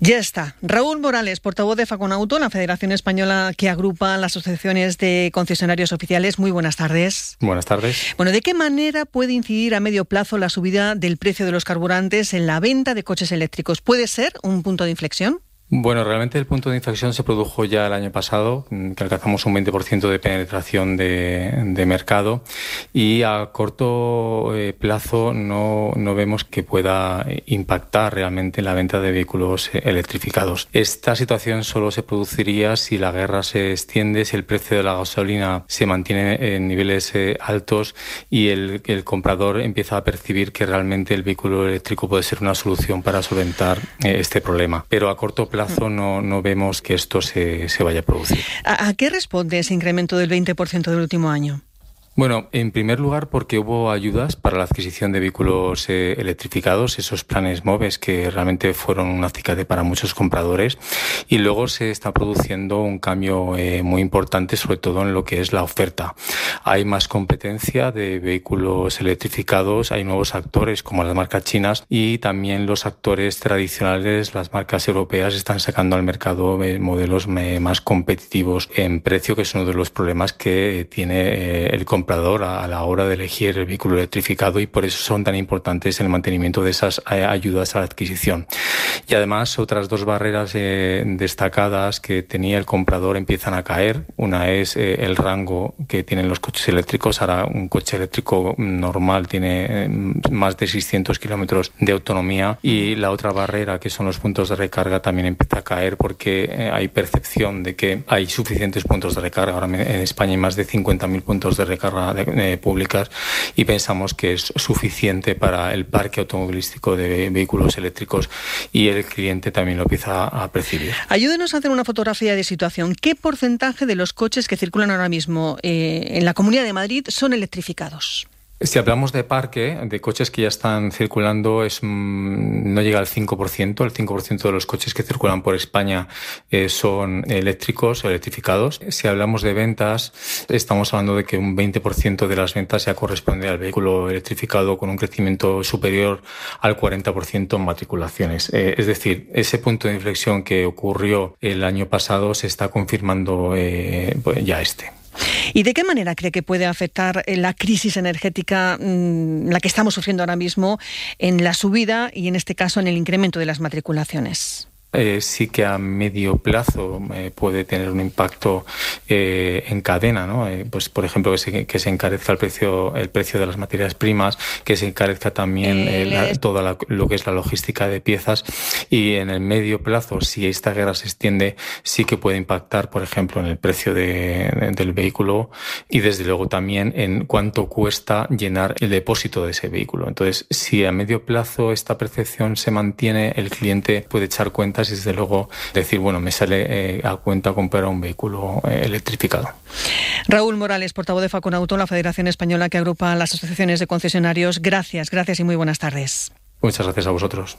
Ya está. Raúl Morales, portavoz de Faconauto, la federación española que agrupa las asociaciones de concesionarios oficiales. Muy buenas tardes. Buenas tardes. Bueno, ¿de qué manera puede incidir a medio plazo la subida del precio de los carburantes en la venta de coches eléctricos? ¿Puede ser un punto de inflexión? Bueno, realmente el punto de inflexión se produjo ya el año pasado, que alcanzamos un veinte por ciento de penetración de, de mercado, y a corto eh, plazo no, no vemos que pueda impactar realmente en la venta de vehículos electrificados. Esta situación solo se produciría si la guerra se extiende, si el precio de la gasolina se mantiene en niveles eh, altos y el, el comprador empieza a percibir que realmente el vehículo eléctrico puede ser una solución para solventar eh, este problema. Pero a corto plazo No, no vemos que esto se, se vaya a producir. ¿A, ¿A qué responde ese incremento del veinte por ciento del último año? Bueno, en primer lugar porque hubo ayudas para la adquisición de vehículos eh, electrificados, esos planes MOVES que realmente fueron un acicate para muchos compradores, y luego se está produciendo un cambio eh, muy importante, sobre todo en lo que es la oferta. Hay más competencia de vehículos electrificados, hay nuevos actores como las marcas chinas, y también los actores tradicionales, las marcas europeas, están sacando al mercado eh, modelos eh, más competitivos en precio, que es uno de los problemas que tiene eh, el comprador a la hora de elegir el vehículo electrificado, y por eso son tan importantes el mantenimiento de esas ayudas a la adquisición. Y además otras dos barreras eh, destacadas que tenía el comprador empiezan a caer. Una es eh, el rango que tienen los coches eléctricos. Ahora un coche eléctrico normal tiene eh, más de seiscientos kilómetros de autonomía, y la otra barrera, que son los puntos de recarga, también empieza a caer porque eh, hay percepción de que hay suficientes puntos de recarga. Ahora en España hay más de cincuenta mil puntos de recarga De, de públicas, y pensamos que es suficiente para el parque automovilístico de vehículos eléctricos, y el cliente también lo empieza a percibir. Ayúdenos a hacer una fotografía de situación. ¿Qué porcentaje de los coches que circulan ahora mismo eh, en la Comunidad de Madrid son electrificados? Si hablamos de parque, de coches que ya están circulando, es no llega al cinco por ciento. El cinco por ciento de los coches que circulan por España eh, son eléctricos o electrificados. Si hablamos de ventas, estamos hablando de que un veinte por ciento de las ventas ya corresponde al vehículo electrificado, con un crecimiento superior al cuarenta por ciento en matriculaciones. Eh, es decir, ese punto de inflexión que ocurrió el año pasado se está confirmando eh, pues ya este. ¿Y de qué manera cree que puede afectar la crisis energética, mmm, la que estamos sufriendo ahora mismo, en la subida y en este caso en el incremento de las matriculaciones? Eh, sí que a medio plazo eh, puede tener un impacto eh, en cadena, ¿no? Eh, pues por ejemplo que se, que se encarezca el precio el precio de las materias primas, que se encarezca también eh, la, toda la, lo que es la logística de piezas, y en el medio plazo, si esta guerra se extiende, sí que puede impactar, por ejemplo, en el precio de, de, del vehículo, y desde luego también en cuánto cuesta llenar el depósito de ese vehículo. Entonces, si a medio plazo esta percepción se mantiene, el cliente puede echar cuenta y desde luego decir, bueno, me sale eh, a cuenta comprar un vehículo eh, electrificado. Raúl Morales, portavoz de Faconauto, la Federación Española que agrupa las asociaciones de concesionarios. Gracias, gracias y muy buenas tardes. Muchas gracias a vosotros.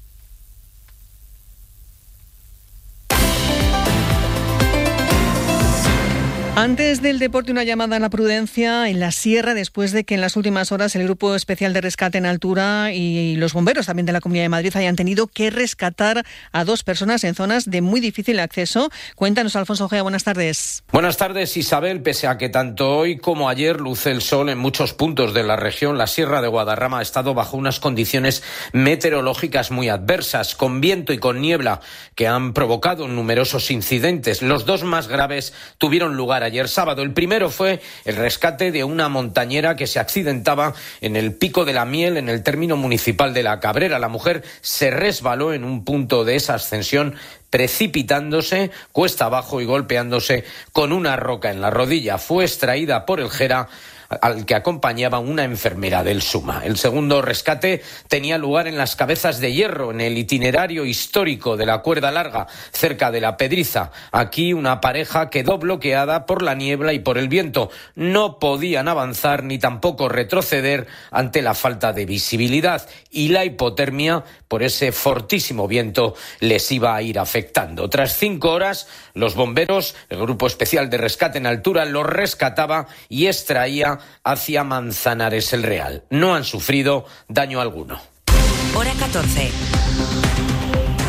Antes del deporte, una llamada a la prudencia en la sierra, después de que en las últimas horas el Grupo Especial de Rescate en Altura y los bomberos también de la Comunidad de Madrid hayan tenido que rescatar a dos personas en zonas de muy difícil acceso. Cuéntanos, Alfonso Ojea, buenas tardes. Buenas tardes, Isabel. Pese a que tanto hoy como ayer luce el sol en muchos puntos de la región, la Sierra de Guadarrama ha estado bajo unas condiciones meteorológicas muy adversas, con viento y con niebla, que han provocado numerosos incidentes. Los dos más graves tuvieron lugar ayer sábado. El primero fue el rescate de una montañera que se accidentaba en el Pico de la Miel, en el término municipal de La Cabrera. La mujer se resbaló en un punto de esa ascensión, precipitándose cuesta abajo y golpeándose con una roca en la rodilla. Fue extraída por el Gera, al que acompañaba una enfermera del SUMA. El segundo rescate tenía lugar en las Cabezas de Hierro, en el itinerario histórico de la Cuerda Larga, cerca de La Pedriza. Aquí una pareja quedó bloqueada por la niebla y por el viento. No podían avanzar ni tampoco retroceder ante la falta de visibilidad, y la hipotermia por ese fortísimo viento les iba a ir afectando. Tras cinco horas, los bomberos, el Grupo Especial de Rescate en Altura, los rescataba y extraía hacia Manzanares el Real. No han sufrido daño alguno. Hora catorce.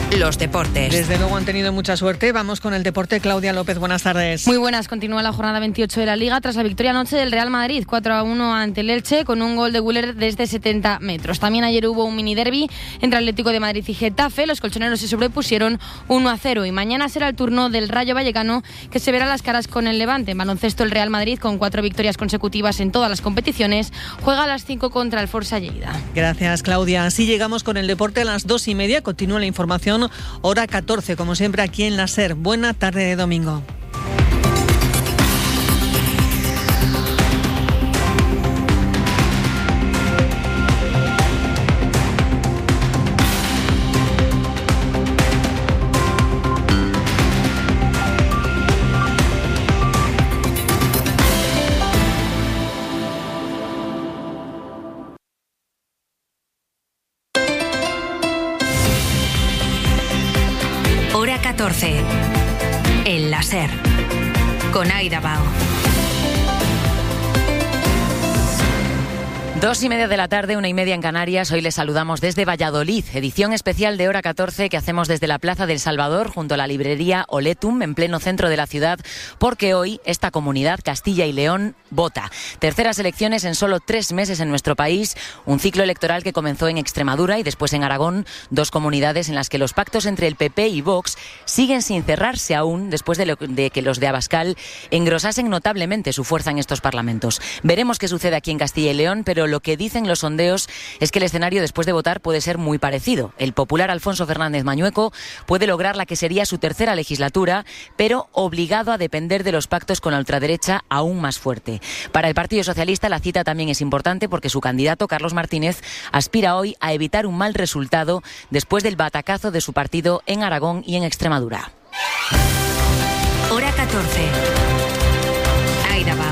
los deportes. Desde luego han tenido mucha suerte. Vamos con el deporte. Claudia López, buenas tardes. Muy buenas. Continúa la jornada veintiocho de la Liga tras la victoria anoche del Real Madrid, cuatro a uno ante el Elche, con un gol de Güler desde setenta metros. También ayer hubo un mini derbi entre Atlético de Madrid y Getafe. Los colchoneros se sobrepusieron uno a cero y mañana será el turno del Rayo Vallecano, que se verá las caras con el Levante. En baloncesto, el Real Madrid, con cuatro victorias consecutivas en todas las competiciones, juega a las cinco contra el Forza Lleida. Gracias, Claudia. Así llegamos con el deporte a las dos y media. Continúa la información. Hora catorce, como siempre, aquí en la SER. Buena tarde de domingo. catorce. El láser. Con Aida Bao. Dos y media de la tarde, una y media en Canarias. Hoy les saludamos desde Valladolid, edición especial de Hora catorce que hacemos desde la Plaza del Salvador, junto a la librería Oletum, en pleno centro de la ciudad, porque hoy esta comunidad, Castilla y León, vota. Terceras elecciones en solo tres meses en nuestro país, un ciclo electoral que comenzó en Extremadura y después en Aragón, dos comunidades en las que los pactos entre el P P y Vox siguen sin cerrarse aún, después de, lo, de que los de Abascal engrosasen notablemente su fuerza en estos parlamentos. Veremos qué sucede aquí en Castilla y León, pero lo que dicen los sondeos es que el escenario después de votar puede ser muy parecido. El popular Alfonso Fernández Mañueco puede lograr la que sería su tercera legislatura, pero obligado a depender de los pactos con la ultraderecha aún más fuerte. Para el Partido Socialista la cita también es importante porque su candidato, Carlos Martínez, aspira hoy a evitar un mal resultado después del batacazo de su partido en Aragón y en Extremadura. Hora catorce. Aida Bao.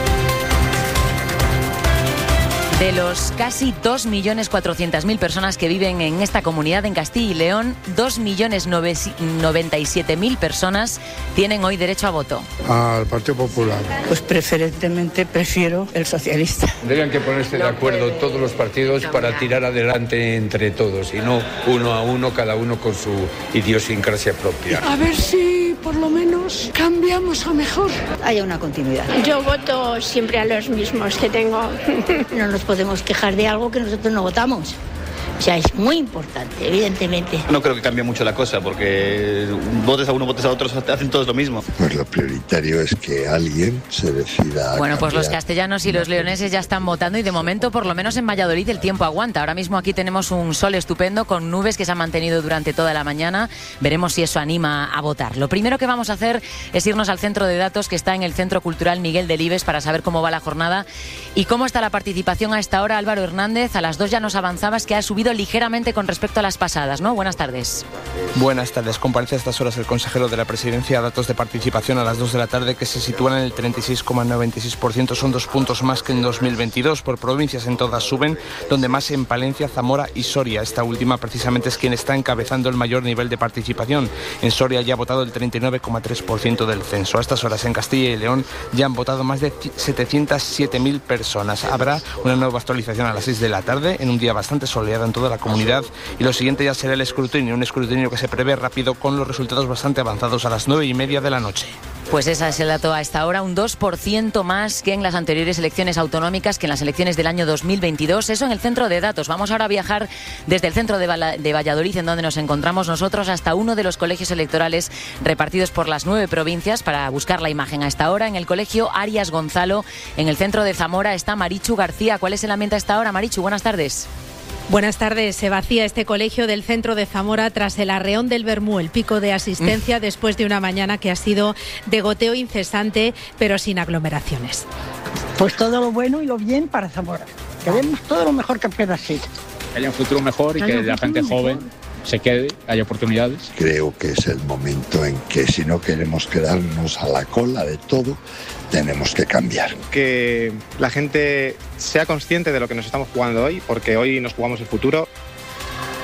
De los casi dos millones cuatrocientas mil personas que viven en esta comunidad en Castilla y León, dos millones noventa y siete mil personas tienen hoy derecho a voto. Al Partido Popular. Pues preferentemente prefiero el socialista. Tendrían que ponerse de acuerdo todos los partidos para tirar adelante entre todos y no uno a uno, cada uno con su idiosincrasia propia. A ver si por lo menos cambiamos a mejor. Haya una continuidad. Yo voto siempre a los mismos que tengo. No nos podemos quejar de algo que nosotros no votamos. O sea, es muy importante, evidentemente. No creo que cambie mucho la cosa, porque votes a uno, votes a otro, hacen todos lo mismo. Pues lo prioritario es que alguien se decida. Bueno, pues cambiar. los castellanos y los leoneses ya están votando y de momento, por lo menos en Valladolid, el tiempo aguanta. Ahora mismo aquí tenemos un sol estupendo con nubes que se han mantenido durante toda la mañana. Veremos si eso anima a votar. Lo primero que vamos a hacer es irnos al centro de datos que está en el Centro Cultural Miguel Delibes para saber cómo va la jornada y cómo está la participación a esta hora. Álvaro Hernández, a las dos ya nos avanzabas que ha subido ligeramente con respecto a las pasadas, ¿no? Buenas tardes. Buenas tardes. Comparece a estas horas el consejero de la Presidencia. Datos de participación a las dos de la tarde que se sitúan en el treinta y seis coma noventa y seis por ciento. Son dos puntos más que en dos mil veintidós. Por provincias en todas suben, donde más en Palencia, Zamora y Soria. Esta última precisamente es quien está encabezando el mayor nivel de participación. En Soria ya ha votado el treinta y nueve coma tres por ciento del censo. A estas horas en Castilla y León ya han votado más de setecientas siete mil personas. Habrá una nueva actualización a las seis de la tarde, en un día bastante soleado en toda la comunidad. Y lo siguiente ya será el escrutinio, un escrutinio que se prevé rápido con los resultados bastante avanzados a las nueve y media de la noche. Pues ese es el dato a esta hora, un dos por ciento más que en las anteriores elecciones autonómicas, que en las elecciones del año dos mil veintidós. Eso en el centro de datos. Vamos ahora a viajar desde el centro de, Val- de Valladolid, en donde nos encontramos nosotros, hasta uno de los colegios electorales repartidos por las nueve provincias para buscar la imagen a esta hora. En el colegio Arias Gonzalo, en el centro de Zamora, está Marichu García. ¿Cuál es el ambiente a esta hora, Marichu? Buenas tardes. Buenas tardes. Se vacía este colegio del centro de Zamora tras el arreón del Bermú, el pico de asistencia, mm. después de una mañana que ha sido de goteo incesante, pero sin aglomeraciones. Pues todo lo bueno y lo bien para Zamora. Queremos todo lo mejor que pueda ser. Que haya un futuro mejor y que la gente joven se quede, haya oportunidades. Creo que es el momento en que, si no queremos quedarnos a la cola de todo, tenemos que cambiar. Que la gente sea consciente de lo que nos estamos jugando hoy, porque hoy nos jugamos el futuro.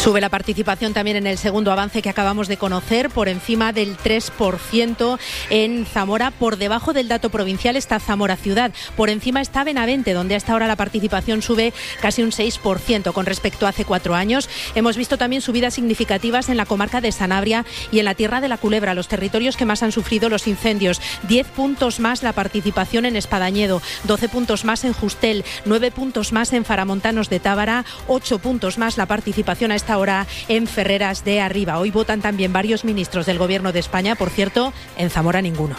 Sube la participación también en el segundo avance que acabamos de conocer, por encima del tres por ciento en Zamora. Por debajo del dato provincial está Zamora Ciudad. Por encima está Benavente, donde hasta ahora la participación sube casi un seis por ciento con respecto a hace cuatro años. Hemos visto también subidas significativas en la comarca de Sanabria y en la Tierra de la Culebra, los territorios que más han sufrido los incendios. diez puntos más la participación en Espadañedo, doce puntos más en Justel, nueve puntos más en Faramontanos de Tábara, ocho puntos más la participación a esta hora en Ferreras de Arriba. Hoy votan también varios ministros del Gobierno de España, por cierto, en Zamora ninguno.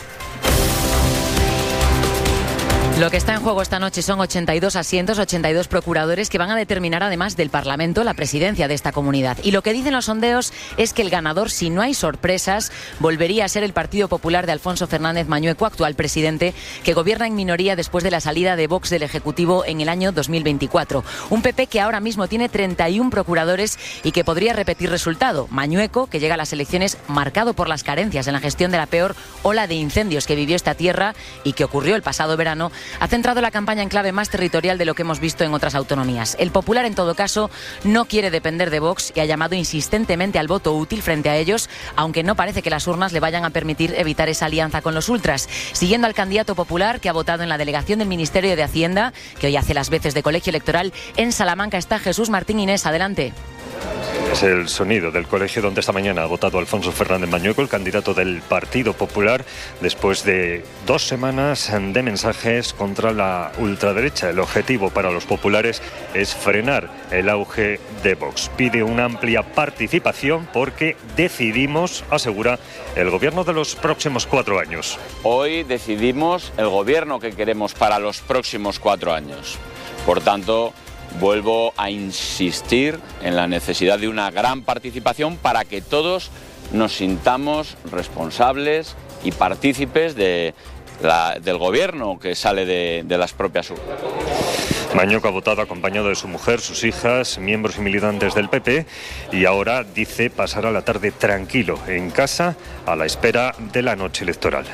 Lo que está en juego esta noche son ochenta y dos asientos, ochenta y dos procuradores que van a determinar, además del Parlamento, la presidencia de esta comunidad. Y lo que dicen los sondeos es que el ganador, si no hay sorpresas, volvería a ser el Partido Popular de Alfonso Fernández Mañueco, actual presidente, que gobierna en minoría después de la salida de Vox del Ejecutivo en el año dos mil veinticuatro. Un P P que ahora mismo tiene treinta y uno procuradores y que podría repetir resultado. Mañueco, que llega a las elecciones marcado por las carencias en la gestión de la peor ola de incendios que vivió esta tierra y que ocurrió el pasado verano, ha centrado la campaña en clave más territorial de lo que hemos visto en otras autonomías. El Popular, en todo caso, no quiere depender de Vox y ha llamado insistentemente al voto útil frente a ellos, aunque no parece que las urnas le vayan a permitir evitar esa alianza con los ultras. Siguiendo al candidato popular que ha votado en la delegación del Ministerio de Hacienda, que hoy hace las veces de colegio electoral, en Salamanca está Jesús Martín Inés. Adelante. Es el sonido del colegio donde esta mañana ha votado Alfonso Fernández Mañueco, el candidato del Partido Popular, después de dos semanas de mensajes contra la ultraderecha. El objetivo para los populares es frenar el auge de Vox. Pide una amplia participación porque decidimos, asegura, el gobierno de los próximos cuatro años. Hoy decidimos el gobierno que queremos para los próximos cuatro años. Por tanto, vuelvo a insistir en la necesidad de una gran participación para que todos nos sintamos responsables y partícipes de la, del gobierno que sale de, de las propias urnas. Mañueco ha votado acompañado de su mujer, sus hijas, miembros y militantes del P P y ahora dice pasará la tarde tranquilo en casa a la espera de la noche electoral.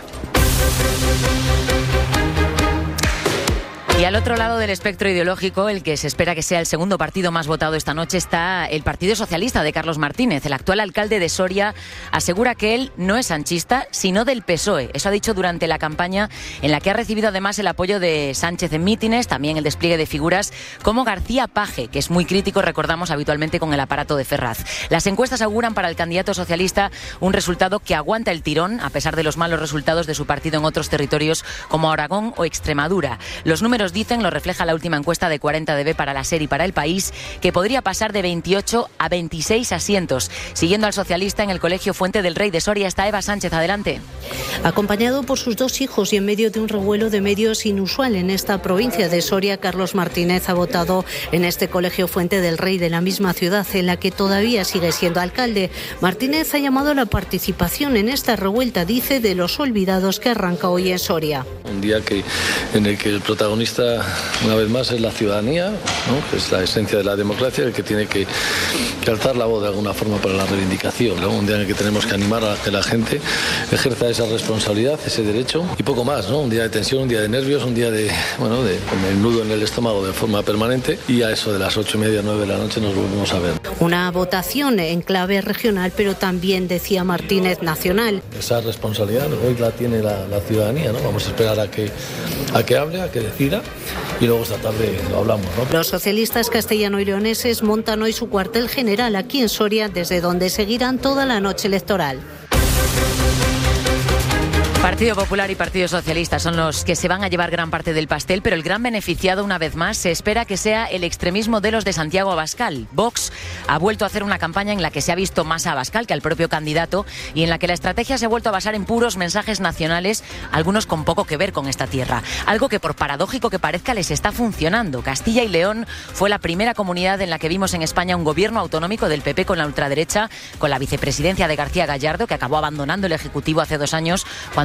Y al otro lado del espectro ideológico, el que se espera que sea el segundo partido más votado esta noche, está el Partido Socialista de Carlos Martínez. El actual alcalde de Soria asegura que él no es sanchista, sino del P S O E. Eso ha dicho durante la campaña, en la que ha recibido además el apoyo de Sánchez en mítines, también el despliegue de figuras como García Paje, que es muy crítico, recordamos, habitualmente con el aparato de Ferraz. Las encuestas auguran para el candidato socialista un resultado que aguanta el tirón, a pesar de los malos resultados de su partido en otros territorios como Aragón o Extremadura. Los números dicen, lo refleja la última encuesta de cuarenta D B para la SER y para El País, que podría pasar de veintiocho a veintiséis asientos. Siguiendo al socialista, en el Colegio Fuente del Rey de Soria está Eva Sánchez. Adelante. Acompañado por sus dos hijos y en medio de un revuelo de medios inusual en esta provincia de Soria, Carlos Martínez ha votado en este Colegio Fuente del Rey de la misma ciudad en la que todavía sigue siendo alcalde. Martínez ha llamado a la participación en esta revuelta, dice, de los olvidados que arranca hoy en Soria. Un día que, en el que el protagonista, una vez más, es la ciudadanía, ¿no? Que es la esencia de la democracia, el que tiene que, que alzar la voz de alguna forma para la reivindicación, ¿no? Un día en el que tenemos que animar a que la gente ejerza esa responsabilidad, ese derecho y poco más, ¿no? Un día de tensión, un día de nervios, un día de, bueno, de con el nudo en el estómago de forma permanente, y a eso de las ocho y media, nueve de la noche nos volvemos a ver. Una votación en clave regional, pero también, decía Martínez, nacional. Esa responsabilidad hoy la tiene la, la ciudadanía, ¿no? Vamos a esperar a que, a que hable, a que decida, y luego esta tarde lo hablamos, ¿no? Los socialistas castellano y leoneses montan hoy su cuartel general aquí en Soria, desde donde seguirán toda la noche electoral. Partido Popular y Partido Socialista son los que se van a llevar gran parte del pastel, pero el gran beneficiado, una vez más, se espera que sea el extremismo de los de Santiago Abascal. Vox ha vuelto a hacer una campaña en la que se ha visto más a Abascal que al propio candidato y en la que la estrategia se ha vuelto a basar en puros mensajes nacionales, algunos con poco que ver con esta tierra. Algo que, por paradójico que parezca, les está funcionando. Castilla y León fue la primera comunidad en la que vimos en España un gobierno autonómico del P P con la ultraderecha, con la vicepresidencia de García Gallardo, que acabó abandonando el Ejecutivo hace dos años cuando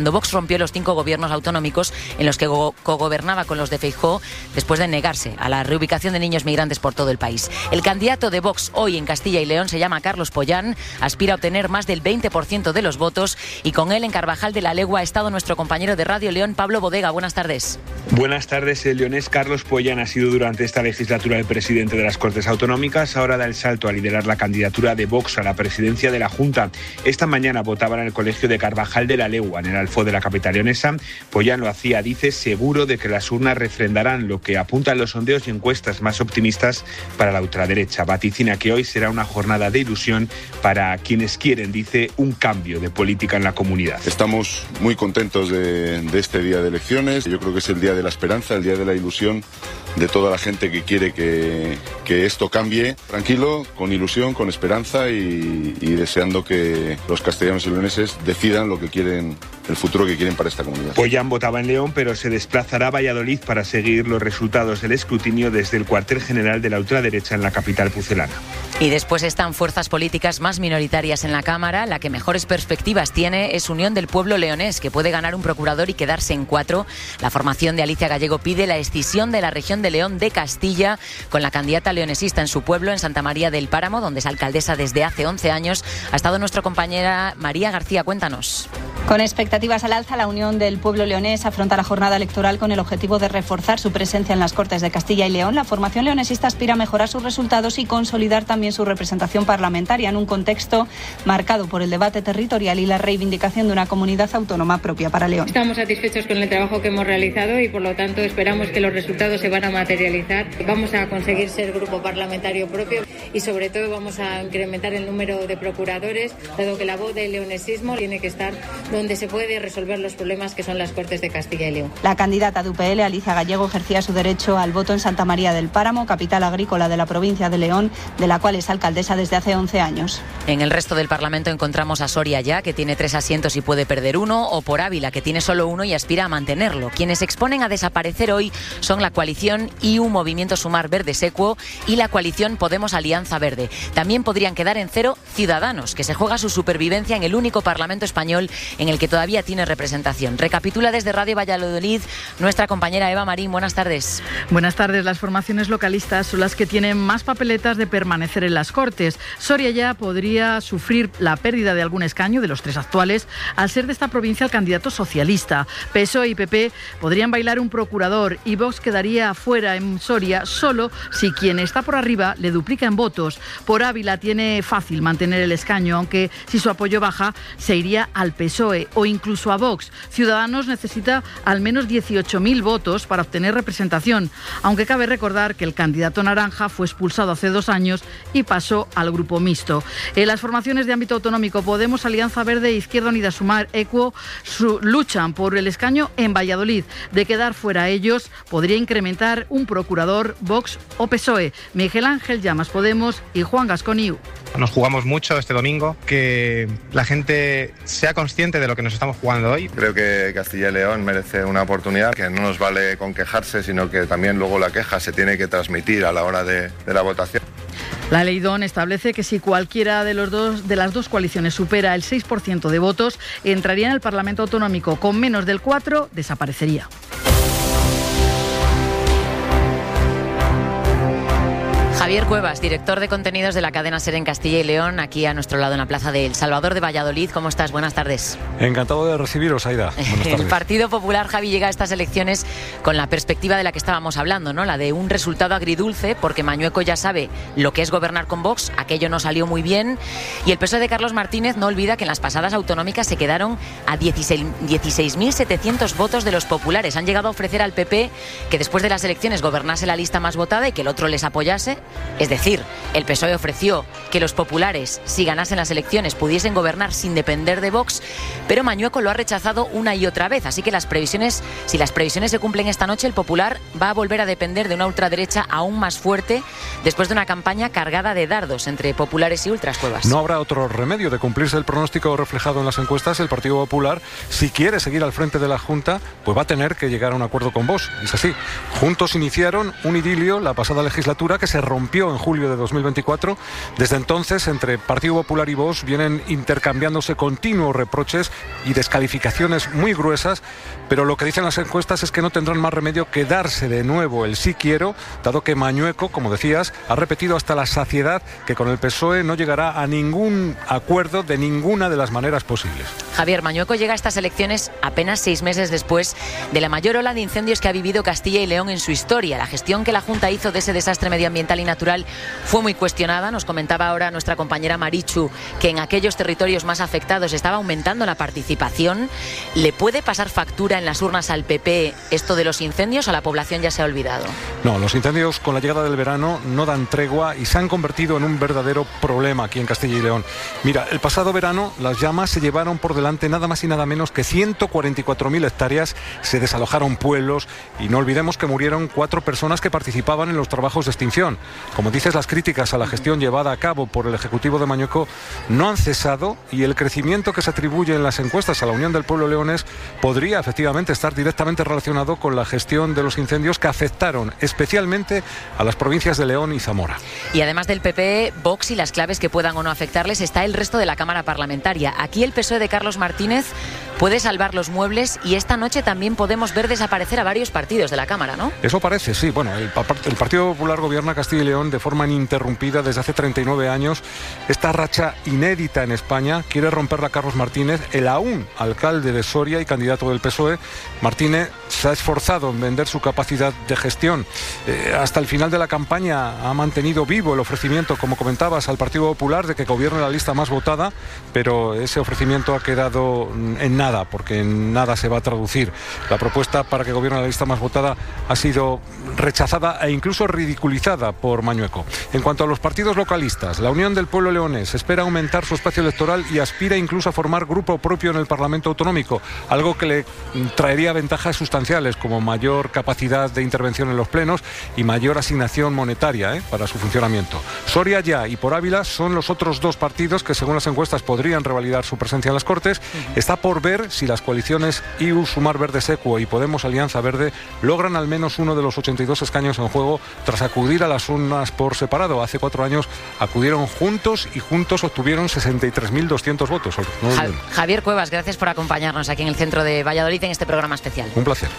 cuando Vox rompió los cinco gobiernos autonómicos en los que go- cogobernaba con los de Feijóo después de negarse a la reubicación de niños migrantes por todo el país. El candidato de Vox hoy en Castilla y León se llama Carlos Pollán, aspira a obtener más del veinte por ciento de los votos y con él en Carvajal de la Legua ha estado nuestro compañero de Radio León, Pablo Bodega. Buenas tardes. Buenas tardes. El leonés Carlos Pollán ha sido durante esta legislatura el presidente de las Cortes Autonómicas. Ahora da el salto a liderar la candidatura de Vox a la presidencia de la Junta. Esta mañana votaban en el colegio de Carvajal de la Legua, en el Alfó de la capital leonesa. Pollán lo hacía, dice, seguro de que las urnas refrendarán lo que apuntan los sondeos y encuestas más optimistas para la ultraderecha. Vaticina que hoy será una jornada de ilusión para quienes quieren, dice, un cambio de política en la comunidad. Estamos muy contentos de, de este día de elecciones. Yo creo que es el día de la esperanza, el día de la ilusión de toda la gente que quiere que, que esto cambie. Tranquilo, con ilusión, con esperanza y, y deseando que los castellanos y leoneses decidan lo que quieren, el futuro que quieren para esta comunidad. Pollán votaba en León, pero se desplazará a Valladolid para seguir los resultados del escrutinio desde el cuartel general de la ultraderecha en la capital pucelana. Y después están fuerzas políticas más minoritarias en la Cámara. La que mejores perspectivas tiene es Unión del Pueblo Leonés, que puede ganar un procurador y quedarse en cuatro. La formación de Alicia Gallego pide la escisión de la región de León de Castilla, con la candidata leonesista en su pueblo, en Santa María del Páramo, donde es alcaldesa desde hace once años. Ha estado nuestra compañera María García. Cuéntanos. Con expectativas al alza, la Unión del Pueblo Leonés afronta la jornada electoral con el objetivo de reforzar su presencia en las Cortes de Castilla y León. La formación leonesista aspira a mejorar sus resultados y consolidar también su representación parlamentaria en un contexto marcado por el debate territorial y la reivindicación de una comunidad autónoma propia para León. Estamos satisfechos con el trabajo que hemos realizado y por lo tanto esperamos que los resultados se van a materializar. Vamos a conseguir ser grupo parlamentario propio y sobre todo vamos a incrementar el número de procuradores, dado que la voz del leonesismo tiene que estar donde se puede resolver los problemas que son las Cortes de Castilla y León. La candidata de U P L, Alicia Gallego, ejercía su derecho al voto en Santa María del Páramo, capital agrícola de la provincia de León, de la cual es alcaldesa desde hace once años. En el resto del Parlamento encontramos a Soria Ya, que tiene tres asientos y puede perder uno, o por Ávila, que tiene solo uno y aspira a mantenerlo. Quienes se exponen a desaparecer hoy son la coalición I U Movimiento Sumar Verde Secuo y la coalición Podemos Alianza Verde. También podrían quedar en cero Ciudadanos, que se juega su supervivencia en el único Parlamento español en el que todavía tiene representación. Recapitula desde Radio Valladolid nuestra compañera Eva Marín. Buenas tardes. Buenas tardes. Las formaciones localistas son las que tienen más papeletas de permanecer en las Cortes. Soria Ya podría sufrir la pérdida de algún escaño de los tres actuales al ser de esta provincia el candidato socialista. P S O E y P P podrían bailar un procurador y Vox quedaría fuera en Soria solo si quien está por arriba le duplica en votos. Por Ávila tiene fácil mantener el escaño, aunque si su apoyo baja se iría al P S O E o incluso a Vox. Ciudadanos necesita al menos dieciocho mil votos para obtener representación, aunque cabe recordar que el candidato naranja fue expulsado hace dos años y pasó al grupo mixto. En las formaciones de ámbito autonómico, Podemos, Alianza Verde, Izquierda Unida, Sumar, Equo, su, luchan por el escaño en Valladolid. De quedar fuera ellos, podría incrementar un procurador, Vox o P S O E. Miguel Ángel Llamas, Podemos, y Juan Gascón, I U. Nos jugamos mucho este domingo, que la gente sea consciente de lo que nos estamos jugando hoy. Creo que Castilla y León merece una oportunidad, que no nos vale con quejarse, sino que también luego la queja se tiene que transmitir a la hora de, de la votación. La ley D O N establece que si cualquiera de, los dos, de las dos coaliciones supera el seis por ciento de votos, entraría en el Parlamento Autonómico. Con menos del cuatro por ciento, desaparecería. Javier Cuevas, director de contenidos de la cadena SER en Castilla y León, aquí a nuestro lado en la plaza de El Salvador de Valladolid. ¿Cómo estás? Buenas tardes. Encantado de recibiros, Aida. El Partido Popular, Javi, llega a estas elecciones con la perspectiva de la que estábamos hablando, ¿no? La de un resultado agridulce, porque Mañueco ya sabe lo que es gobernar con Vox, aquello no salió muy bien, y el P S O E de Carlos Martínez no olvida que en las pasadas autonómicas se quedaron a dieciséis mil setecientos votos de los populares. Han llegado a ofrecer al P P que después de las elecciones gobernase la lista más votada y que el otro les apoyase. Es decir, el P S O E ofreció que los populares, si ganasen las elecciones, pudiesen gobernar sin depender de Vox, pero Mañueco lo ha rechazado una y otra vez. Así que las previsiones, si las previsiones se cumplen esta noche, el Popular va a volver a depender de una ultraderecha aún más fuerte después de una campaña cargada de dardos entre populares y ultras. Cuevas. No habrá otro remedio de cumplirse el pronóstico reflejado en las encuestas. El Partido Popular, si quiere seguir al frente de la Junta, pues va a tener que llegar a un acuerdo con Vox. Es así. Juntos iniciaron un idilio la pasada legislatura que se rompió rompió en julio de dos mil veinticuatro. Desde entonces, entre Partido Popular y Vox vienen intercambiándose continuos reproches y descalificaciones muy gruesas, pero lo que dicen las encuestas es que no tendrán más remedio que darse de nuevo el sí quiero, dado que Mañueco, como decías, ha repetido hasta la saciedad que con el P S O E no llegará a ningún acuerdo de ninguna de las maneras posibles. Javier, Mañueco llega a estas elecciones apenas seis meses después de la mayor ola de incendios que ha vivido Castilla y León en su historia. La gestión que la Junta hizo de ese desastre medioambiental y natural fue muy cuestionada. Nos comentaba ahora nuestra compañera Marichu que en aquellos territorios más afectados estaba aumentando la participación. ¿Le puede pasar factura en las urnas al P P esto de los incendios o la población ya se ha olvidado? No, los incendios con la llegada del verano no dan tregua y se han convertido en un verdadero problema aquí en Castilla y León. Mira, el pasado verano las llamas se llevaron por delante nada más y nada menos que ciento cuarenta y cuatro mil hectáreas, se desalojaron pueblos y no olvidemos que murieron cuatro personas que participaban en los trabajos de extinción. Como dices, las críticas a la gestión llevada a cabo por el Ejecutivo de Mañueco no han cesado y el crecimiento que se atribuye en las encuestas a la Unión del Pueblo Leonés podría efectivamente estar directamente relacionado con la gestión de los incendios que afectaron especialmente a las provincias de León y Zamora. Y además del P P, Vox y las claves que puedan o no afectarles está el resto de la Cámara Parlamentaria. Aquí el P S O E de Carlos Martínez puede salvar los muebles y esta noche también podemos ver desaparecer a varios partidos de la Cámara, ¿no? Eso parece, sí. Bueno, el, el Partido Popular gobierna Castilla y León de forma ininterrumpida desde hace treinta y nueve años. Esta racha inédita en España quiere romperla Carlos Martínez, el aún alcalde de Soria y candidato del P S O E. Martínez se ha esforzado en vender su capacidad de gestión. Eh, hasta el final de la campaña ha mantenido vivo el ofrecimiento, como comentabas, al Partido Popular de que gobierne la lista más votada, pero ese ofrecimiento ha quedado en nada, porque en nada se va a traducir. La propuesta para que gobierne la lista más votada ha sido rechazada e incluso ridiculizada por Mañueco. En cuanto a los partidos localistas, la Unión del Pueblo Leonés espera aumentar su espacio electoral y aspira incluso a formar grupo propio en el Parlamento Autonómico, algo que le traería ventajas sustanciales como mayor capacidad de intervención en los plenos y mayor asignación monetaria ¿eh? para su funcionamiento. Soria Ya y Por Ávila son los otros dos partidos que según las encuestas podrían revalidar su presencia en las Cortes. Uh-huh. Está por ver si las coaliciones I U, Sumar Verde Secuo y Podemos Alianza Verde logran al menos uno de los ochenta y dos escaños en juego tras acudir a las urnas por separado. Hace cuatro años acudieron juntos y juntos obtuvieron sesenta y tres mil doscientos votos. No ja- Javier Cuevas, gracias por acompañarnos aquí en el centro de Valladolid en este programa especial. Un placer.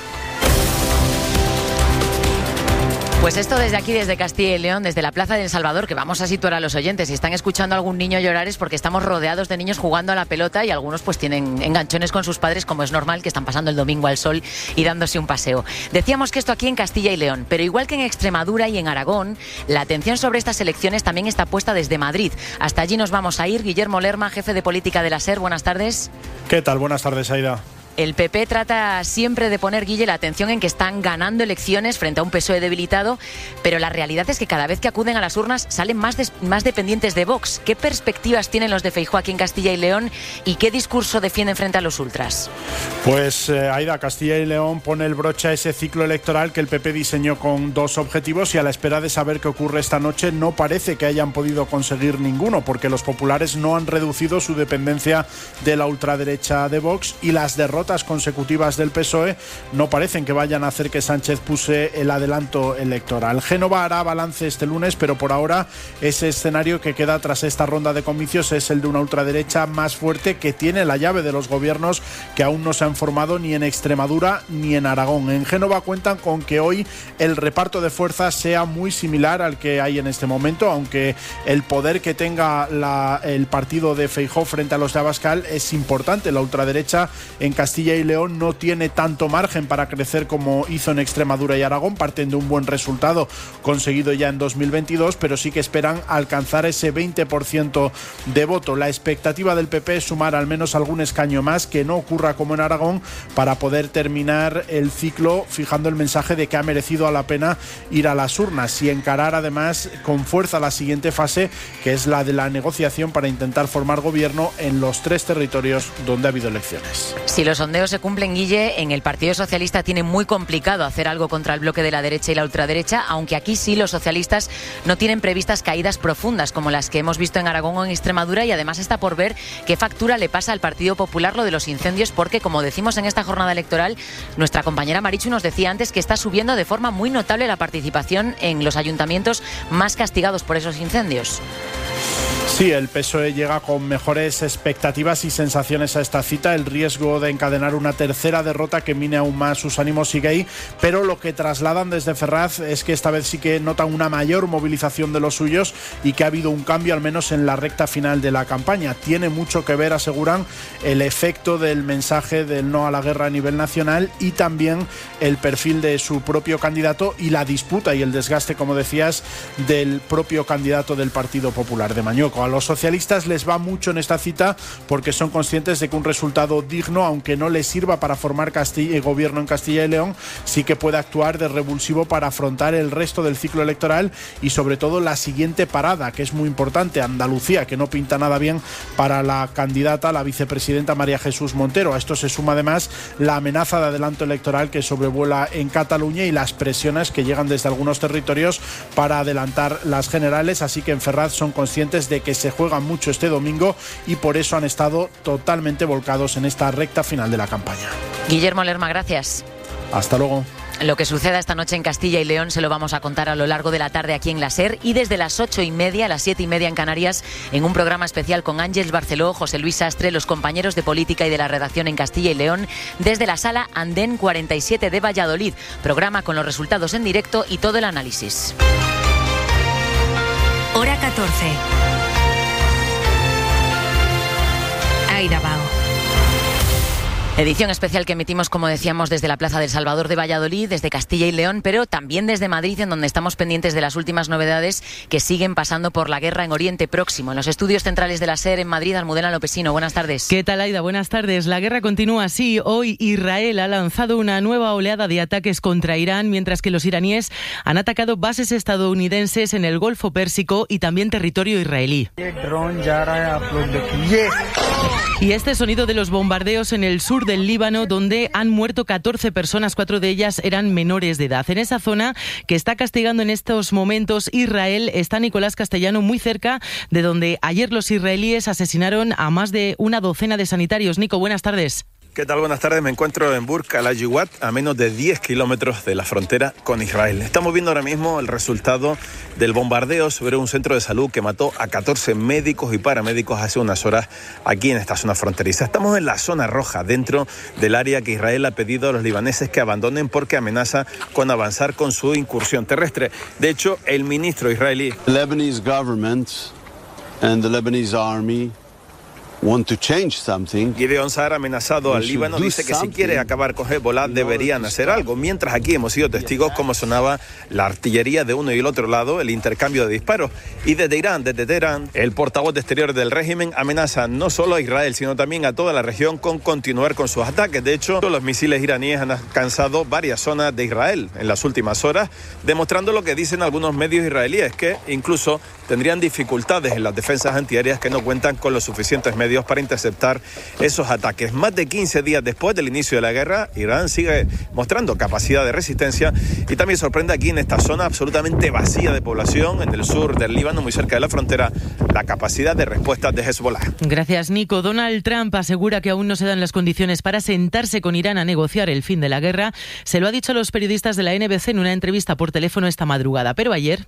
Pues esto desde aquí, desde Castilla y León, desde la Plaza del Salvador, que vamos a situar a los oyentes. Si están escuchando a algún niño llorar es porque estamos rodeados de niños jugando a la pelota y algunos pues tienen enganchones con sus padres, como es normal, que están pasando el domingo al sol y dándose un paseo. Decíamos que esto aquí en Castilla y León, pero igual que en Extremadura y en Aragón, la atención sobre estas elecciones también está puesta desde Madrid. Hasta allí nos vamos a ir. Guillermo Lerma, jefe de política de la SER, buenas tardes. ¿Qué tal? Buenas tardes, Aida. El P P trata siempre de poner, Guille, la atención en que están ganando elecciones frente a un P S O E debilitado, pero la realidad es que cada vez que acuden a las urnas salen más, des- más dependientes de Vox. ¿Qué perspectivas tienen los de Feijóo aquí en Castilla y León y qué discurso defienden frente a los ultras? Pues, eh, Aida, Castilla y León pone el broche a ese ciclo electoral que el P P diseñó con dos objetivos y a la espera de saber qué ocurre esta noche no parece que hayan podido conseguir ninguno, porque los populares no han reducido su dependencia de la ultraderecha de Vox y las derrotas consecutivas del P S O E no parecen que vayan a hacer que Sánchez puse el adelanto electoral. Génova hará balance este lunes, pero por ahora ese escenario que queda tras esta ronda de comicios es el de una ultraderecha más fuerte que tiene la llave de los gobiernos que aún no se han formado ni en Extremadura ni en Aragón. En Génova cuentan con que hoy el reparto de fuerzas sea muy similar al que hay en este momento, aunque el poder que tenga la, el partido de Feijóo frente a los de Abascal es importante. La ultraderecha en Castilla y León no tiene tanto margen para crecer como hizo en Extremadura y Aragón, parten de un buen resultado conseguido ya en dos mil veintidós, pero sí que esperan alcanzar ese veinte por ciento de voto. La expectativa del P P es sumar al menos algún escaño más, que no ocurra como en Aragón, para poder terminar el ciclo fijando el mensaje de que ha merecido la pena ir a las urnas y encarar además con fuerza la siguiente fase, que es la de la negociación para intentar formar gobierno en los tres territorios donde ha habido elecciones. Si los los sondeos se cumplen, Guille, en el Partido Socialista tiene muy complicado hacer algo contra el bloque de la derecha y la ultraderecha, aunque aquí sí los socialistas no tienen previstas caídas profundas como las que hemos visto en Aragón o en Extremadura, y además está por ver qué factura le pasa al Partido Popular lo de los incendios, porque como decimos en esta jornada electoral, nuestra compañera Marichu nos decía antes que está subiendo de forma muy notable la participación en los ayuntamientos más castigados por esos incendios. Sí, el P S O E llega con mejores expectativas y sensaciones a esta cita. El riesgo de encadenar una tercera derrota que mine aún más sus ánimos sigue ahí, pero lo que trasladan desde Ferraz es que esta vez sí que notan una mayor movilización de los suyos y que ha habido un cambio, al menos en la recta final de la campaña. Tiene mucho que ver, aseguran, el efecto del mensaje del no a la guerra a nivel nacional y también el perfil de su propio candidato y la disputa y el desgaste, como decías, del propio candidato del Partido Popular de Mañueco. A los socialistas les va mucho en esta cita porque son conscientes de que un resultado digno, aunque no les sirva para formar Castilla y gobierno en Castilla y León, sí que puede actuar de revulsivo para afrontar el resto del ciclo electoral y sobre todo la siguiente parada, que es muy importante, Andalucía, que no pinta nada bien para la candidata, la vicepresidenta María Jesús Montero. A esto se suma además la amenaza de adelanto electoral que sobrevuela en Cataluña y las presiones que llegan desde algunos territorios para adelantar las generales, así que en Ferraz son conscientes de que se juegan mucho este domingo y por eso han estado totalmente volcados en esta recta final de la campaña. Guillermo Lerma, gracias. Hasta luego. Lo que suceda esta noche en Castilla y León se lo vamos a contar a lo largo de la tarde aquí en la SER y desde las ocho y media a las siete y media en Canarias en un programa especial con Ángeles Barceló, José Luis Sastre, los compañeros de política y de la redacción en Castilla y León desde la sala Andén cuarenta y siete de Valladolid. Programa con los resultados en directo y todo el análisis. Hora catorce. Aida Bao. Edición especial que emitimos, como decíamos, desde la Plaza del Salvador de Valladolid, desde Castilla y León, pero también desde Madrid, en donde estamos pendientes de las últimas novedades que siguen pasando por la guerra en Oriente Próximo. En los estudios centrales de la SER en Madrid, Almudena Lopesino, buenas tardes. ¿Qué tal, Aida? Buenas tardes. La guerra continúa así. Hoy Israel ha lanzado una nueva oleada de ataques contra Irán, mientras que los iraníes han atacado bases estadounidenses en el Golfo Pérsico y también territorio israelí. Y este sonido de los bombardeos en el sur del Líbano, donde han muerto catorce personas, cuatro de ellas eran menores de edad. En esa zona que está castigando en estos momentos Israel está Nicolás Castellano, muy cerca de donde ayer los israelíes asesinaron a más de una docena de sanitarios. Nico, buenas tardes. ¿Qué tal? Buenas tardes. Me encuentro en Burj Al Ajiwat, a menos de diez kilómetros de la frontera con Israel. Estamos viendo ahora mismo el resultado del bombardeo sobre un centro de salud que mató a catorce médicos y paramédicos hace unas horas aquí en esta zona fronteriza. Estamos en la zona roja, dentro del área que Israel ha pedido a los libaneses que abandonen porque amenaza con avanzar con su incursión terrestre. De hecho, el ministro israelí... The Lebanese government and the Lebanese army want to change something. Gideon Saar, amenazado al Líbano, dice que si quiere acabar con Hezbollah deberían hacer algo, mientras aquí hemos sido testigos cómo sonaba la artillería de uno y el otro lado, el intercambio de disparos. Y desde Irán, desde Teherán, el portavoz de Exterior del régimen amenaza no solo a Israel, sino también a toda la región con continuar con sus ataques. De hecho, los misiles iraníes han alcanzado varias zonas de Israel en las últimas horas, demostrando lo que dicen algunos medios israelíes, que incluso tendrían dificultades en las defensas antiaéreas que no cuentan con los suficientes medios para interceptar esos ataques. Más de quince días después del inicio de la guerra, Irán sigue mostrando capacidad de resistencia y también sorprende aquí en esta zona absolutamente vacía de población, en el sur del Líbano, muy cerca de la frontera, la capacidad de respuesta de Hezbollah. Gracias, Nico. Donald Trump asegura que aún no se dan las condiciones para sentarse con Irán a negociar el fin de la guerra. Se lo ha dicho a los periodistas de la N B C en una entrevista por teléfono esta madrugada. Pero ayer...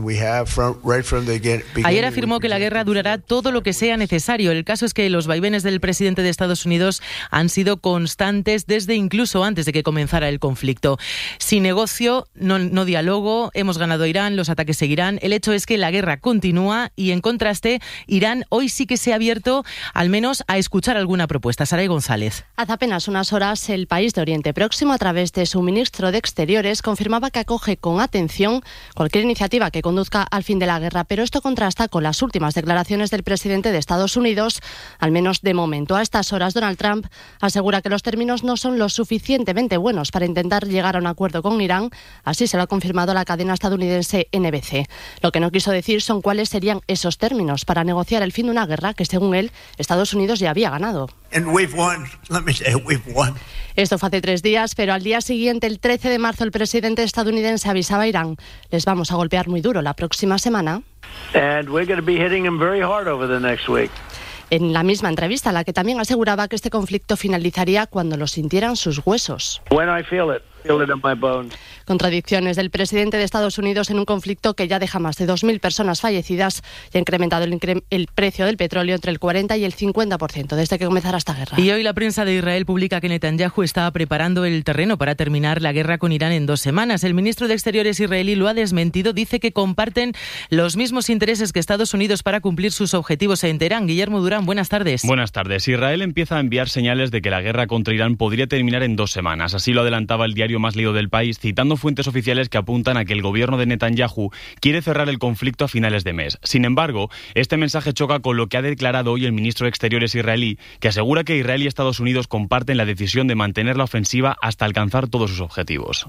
Ayer afirmó que la guerra durará todo lo que sea necesario. El caso es que los vaivenes del presidente de Estados Unidos han sido constantes desde incluso antes de que comenzara el conflicto. Sin negocio, no, no diálogo, hemos ganado a Irán, los ataques seguirán. El hecho es que la guerra continúa y, en contraste, Irán hoy sí que se ha abierto al menos a escuchar alguna propuesta. Saray González. Hace apenas unas horas, el país de Oriente Próximo, a través de su ministro de Exteriores, confirmaba que acoge con atención cualquier iniciativa que conduzca al fin de la guerra, pero esto contrasta con las últimas declaraciones del presidente de Estados Unidos, al menos de momento. A estas horas, Donald Trump asegura que los términos no son lo suficientemente buenos para intentar llegar a un acuerdo con Irán, así se lo ha confirmado la cadena estadounidense N B C. Lo que no quiso decir son cuáles serían esos términos para negociar el fin de una guerra que, según él, Estados Unidos ya había ganado. And we've won. Let me say, we've won. Esto fue hace tres días, pero al día siguiente, el trece de marzo, el presidente estadounidense avisaba a Irán: les vamos a golpear muy duro la próxima semana. And we're going to be hitting them very hard over the next week. En la misma entrevista, la que también aseguraba que este conflicto finalizaría cuando lo sintieran sus huesos. When I feel it, feel it in my bones. Contradicciones del presidente de Estados Unidos en un conflicto que ya deja más de dos mil personas fallecidas y ha incrementado el, incre- el precio del petróleo entre el cuarenta y el cincuenta por ciento desde que comenzara esta guerra. Y hoy la prensa de Israel publica que Netanyahu está preparando el terreno para terminar la guerra con Irán en dos semanas. El ministro de Exteriores israelí lo ha desmentido, dice que comparten los mismos intereses que Estados Unidos para cumplir sus objetivos en Teherán. Guillermo Durán, buenas tardes. Buenas tardes. Israel empieza a enviar señales de que la guerra contra Irán podría terminar en dos semanas. Así lo adelantaba el diario más leído del país, citando fuentes oficiales que apuntan a que el gobierno de Netanyahu quiere cerrar el conflicto a finales de mes. Sin embargo, este mensaje choca con lo que ha declarado hoy el ministro de Exteriores israelí, que asegura que Israel y Estados Unidos comparten la decisión de mantener la ofensiva hasta alcanzar todos sus objetivos.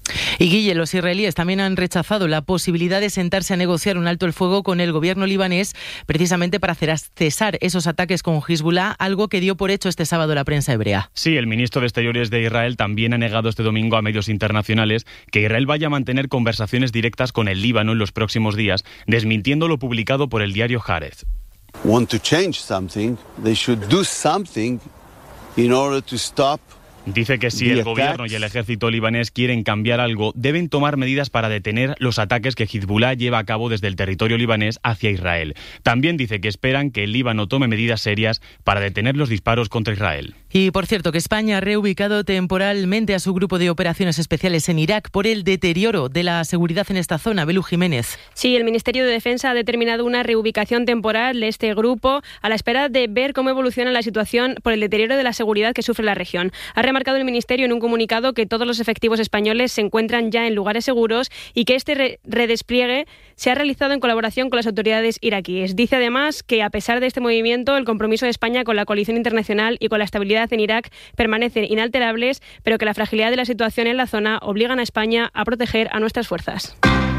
Y Guille, los israelíes también han rechazado la posibilidad de sentarse a negociar un alto el fuego con el gobierno libanés, precisamente para hacer cesar esos ataques con Hezbollah, algo que dio por hecho este sábado la prensa hebrea. Sí, el ministro de Exteriores de Israel también ha negado este domingo a medios internacionales que Israel vaya a mantener conversaciones directas con el Líbano en los próximos días, desmintiendo lo publicado por el diario Haaretz. Want to change something, they should do something in order to stop. Dice que si el gobierno y el ejército libanés quieren cambiar algo, deben tomar medidas para detener los ataques que Hezbollah lleva a cabo desde el territorio libanés hacia Israel. También dice que esperan que el Líbano tome medidas serias para detener los disparos contra Israel. Y por cierto, que España ha reubicado temporalmente a su grupo de operaciones especiales en Irak por el deterioro de la seguridad en esta zona. Belú Jiménez. Sí, el Ministerio de Defensa ha determinado una reubicación temporal de este grupo a la espera de ver cómo evoluciona la situación por el deterioro de la seguridad que sufre la región. Ha remarcado el Ministerio en un comunicado que todos los efectivos españoles se encuentran ya en lugares seguros y que este re- redespliegue se ha realizado en colaboración con las autoridades iraquíes. Dice además que a pesar de este movimiento, el compromiso de España con la coalición internacional y con la estabilidad en Irak permanecen inalterables, pero que la fragilidad de la situación en la zona obligan a España a proteger a nuestras fuerzas.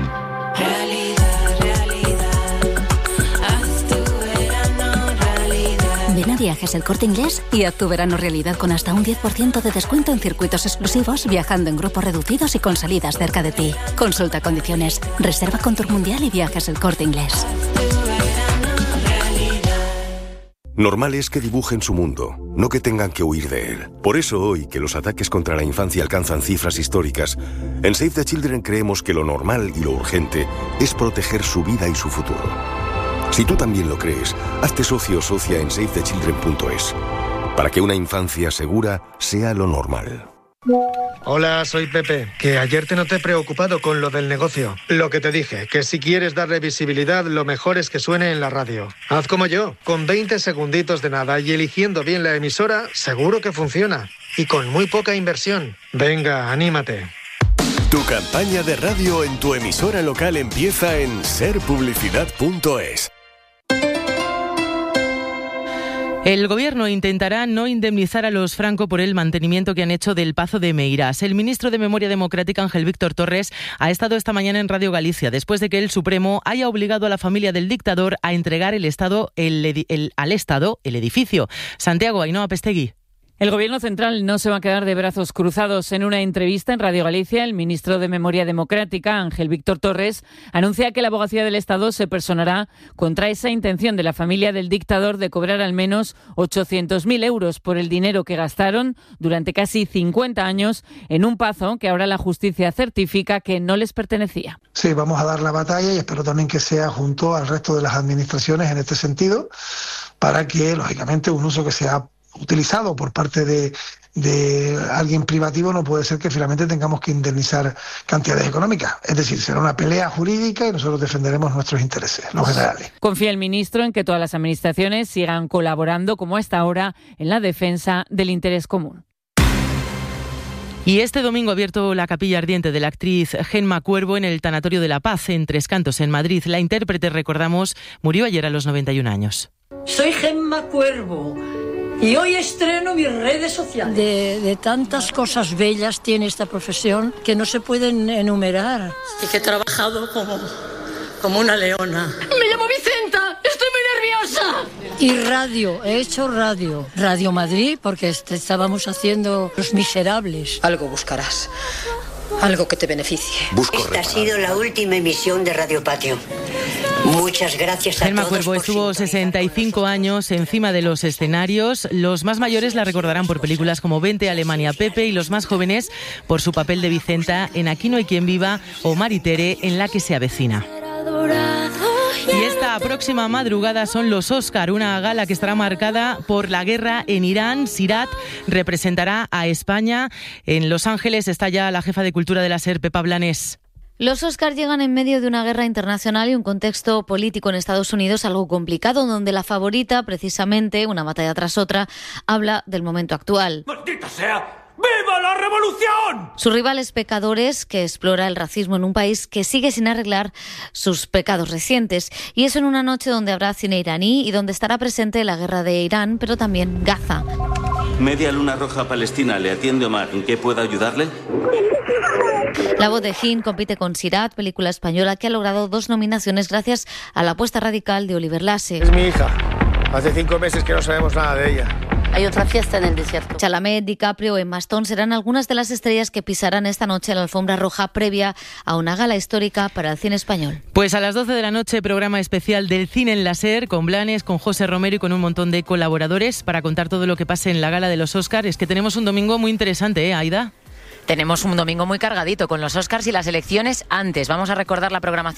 Ven a Viajes El Corte Inglés y haz tu verano realidad con hasta un diez por ciento de descuento en circuitos exclusivos, viajando en grupos reducidos y con salidas cerca de ti. Consulta condiciones. Reserva con Tour Mundial y Viajes El Corte Inglés. Normal es que dibujen su mundo, no que tengan que huir de él. Por eso hoy, que los ataques contra la infancia alcanzan cifras históricas, en Save the Children creemos que lo normal y lo urgente es proteger su vida y su futuro. Si tú también lo crees, hazte socio o socia en save the children punto es, para que una infancia segura sea lo normal. Hola, soy Pepe, que ayer te noté preocupado con lo del negocio. Lo que te dije, que si quieres darle visibilidad, lo mejor es que suene en la radio. Haz como yo, con veinte segunditos de nada y eligiendo bien la emisora, seguro que funciona. Y con muy poca inversión. Venga, anímate. Tu campaña de radio en tu emisora local empieza en ser publicidad punto es. El gobierno intentará no indemnizar a los Franco por el mantenimiento que han hecho del Pazo de Meirás. El ministro de Memoria Democrática, Ángel Víctor Torres, ha estado esta mañana en Radio Galicia después de que el Supremo haya obligado a la familia del dictador a entregar el Estado, el, el, al Estado el edificio. Santiago, Ainhoa Pestegui. El Gobierno central no se va a quedar de brazos cruzados. En una entrevista en Radio Galicia, el ministro de Memoria Democrática, Ángel Víctor Torres, anuncia que la Abogacía del Estado se personará contra esa intención de la familia del dictador de cobrar al menos ochocientos mil euros por el dinero que gastaron durante casi cincuenta años en un pazo que ahora la justicia certifica que no les pertenecía. Sí, vamos a dar la batalla y espero también que sea junto al resto de las administraciones en este sentido, para que, lógicamente, un uso que sea utilizado por parte de, de alguien privativo no puede ser que finalmente tengamos que indemnizar cantidades económicas. Es decir, será una pelea jurídica y nosotros defenderemos nuestros intereses, los generales. Confía el ministro en que todas las administraciones sigan colaborando como hasta ahora en la defensa del interés común. Y este domingo ha abierto la capilla ardiente de la actriz Gemma Cuervo en el Tanatorio de la Paz, en Tres Cantos, en Madrid. La intérprete, recordamos, murió ayer a los noventa y un años. Soy Gemma Cuervo y hoy estreno mis redes sociales. De, de tantas cosas bellas tiene esta profesión que no se pueden enumerar. Y que he trabajado como, como una leona. Me llamo Vicenta, estoy muy nerviosa! Y radio, he hecho radio. Radio Madrid, porque estábamos haciendo Los Miserables. Algo buscarás. Algo que te beneficie. Busco Esta reparar. ha sido la última emisión de Radio Patio. Muchas gracias a Gelma todos. Cuervo estuvo sesenta y cinco años encima de los escenarios. Los más mayores la recordarán por películas como Vente Alemania Pepe y los más jóvenes por su papel de Vicenta en Aquí no hay quien viva o Maritere en La que se avecina. Y esta próxima madrugada son los Oscar, una gala que estará marcada por la guerra en Irán. Sirat representará a España. En Los Ángeles está ya la jefa de cultura de la SER, Pepa Blanes. Los Oscars llegan en medio de una guerra internacional y un contexto político en Estados Unidos algo complicado, donde la favorita, precisamente, una batalla tras otra, habla del momento actual. ¡Maldita sea! ¡Viva la revolución! Su rival es Pecadores, que explora el racismo en un país que sigue sin arreglar sus pecados recientes. Y eso en una noche donde habrá cine iraní y donde estará presente la guerra de Irán, pero también Gaza. Media Luna Roja Palestina, le atiende Omar. ¿En qué puedo ayudarle? La voz de Jin compite con Sirat, película española que ha logrado dos nominaciones gracias a la apuesta radical de Oliver Lasse. Es mi hija. Hace cinco meses que no sabemos nada de ella. Hay otra fiesta en el desierto. Chalamet, DiCaprio o Emma Stone serán algunas de las estrellas que pisarán esta noche la alfombra roja previa a una gala histórica para el cine español. Pues a las doce de la noche, programa especial del cine en la SER, con Blanes, con José Romero y con un montón de colaboradores para contar todo lo que pase en la gala de los Oscars. Es que tenemos un domingo muy interesante, ¿eh, Aida? Tenemos un domingo muy cargadito con los Oscars y las elecciones antes. Vamos a recordar la programación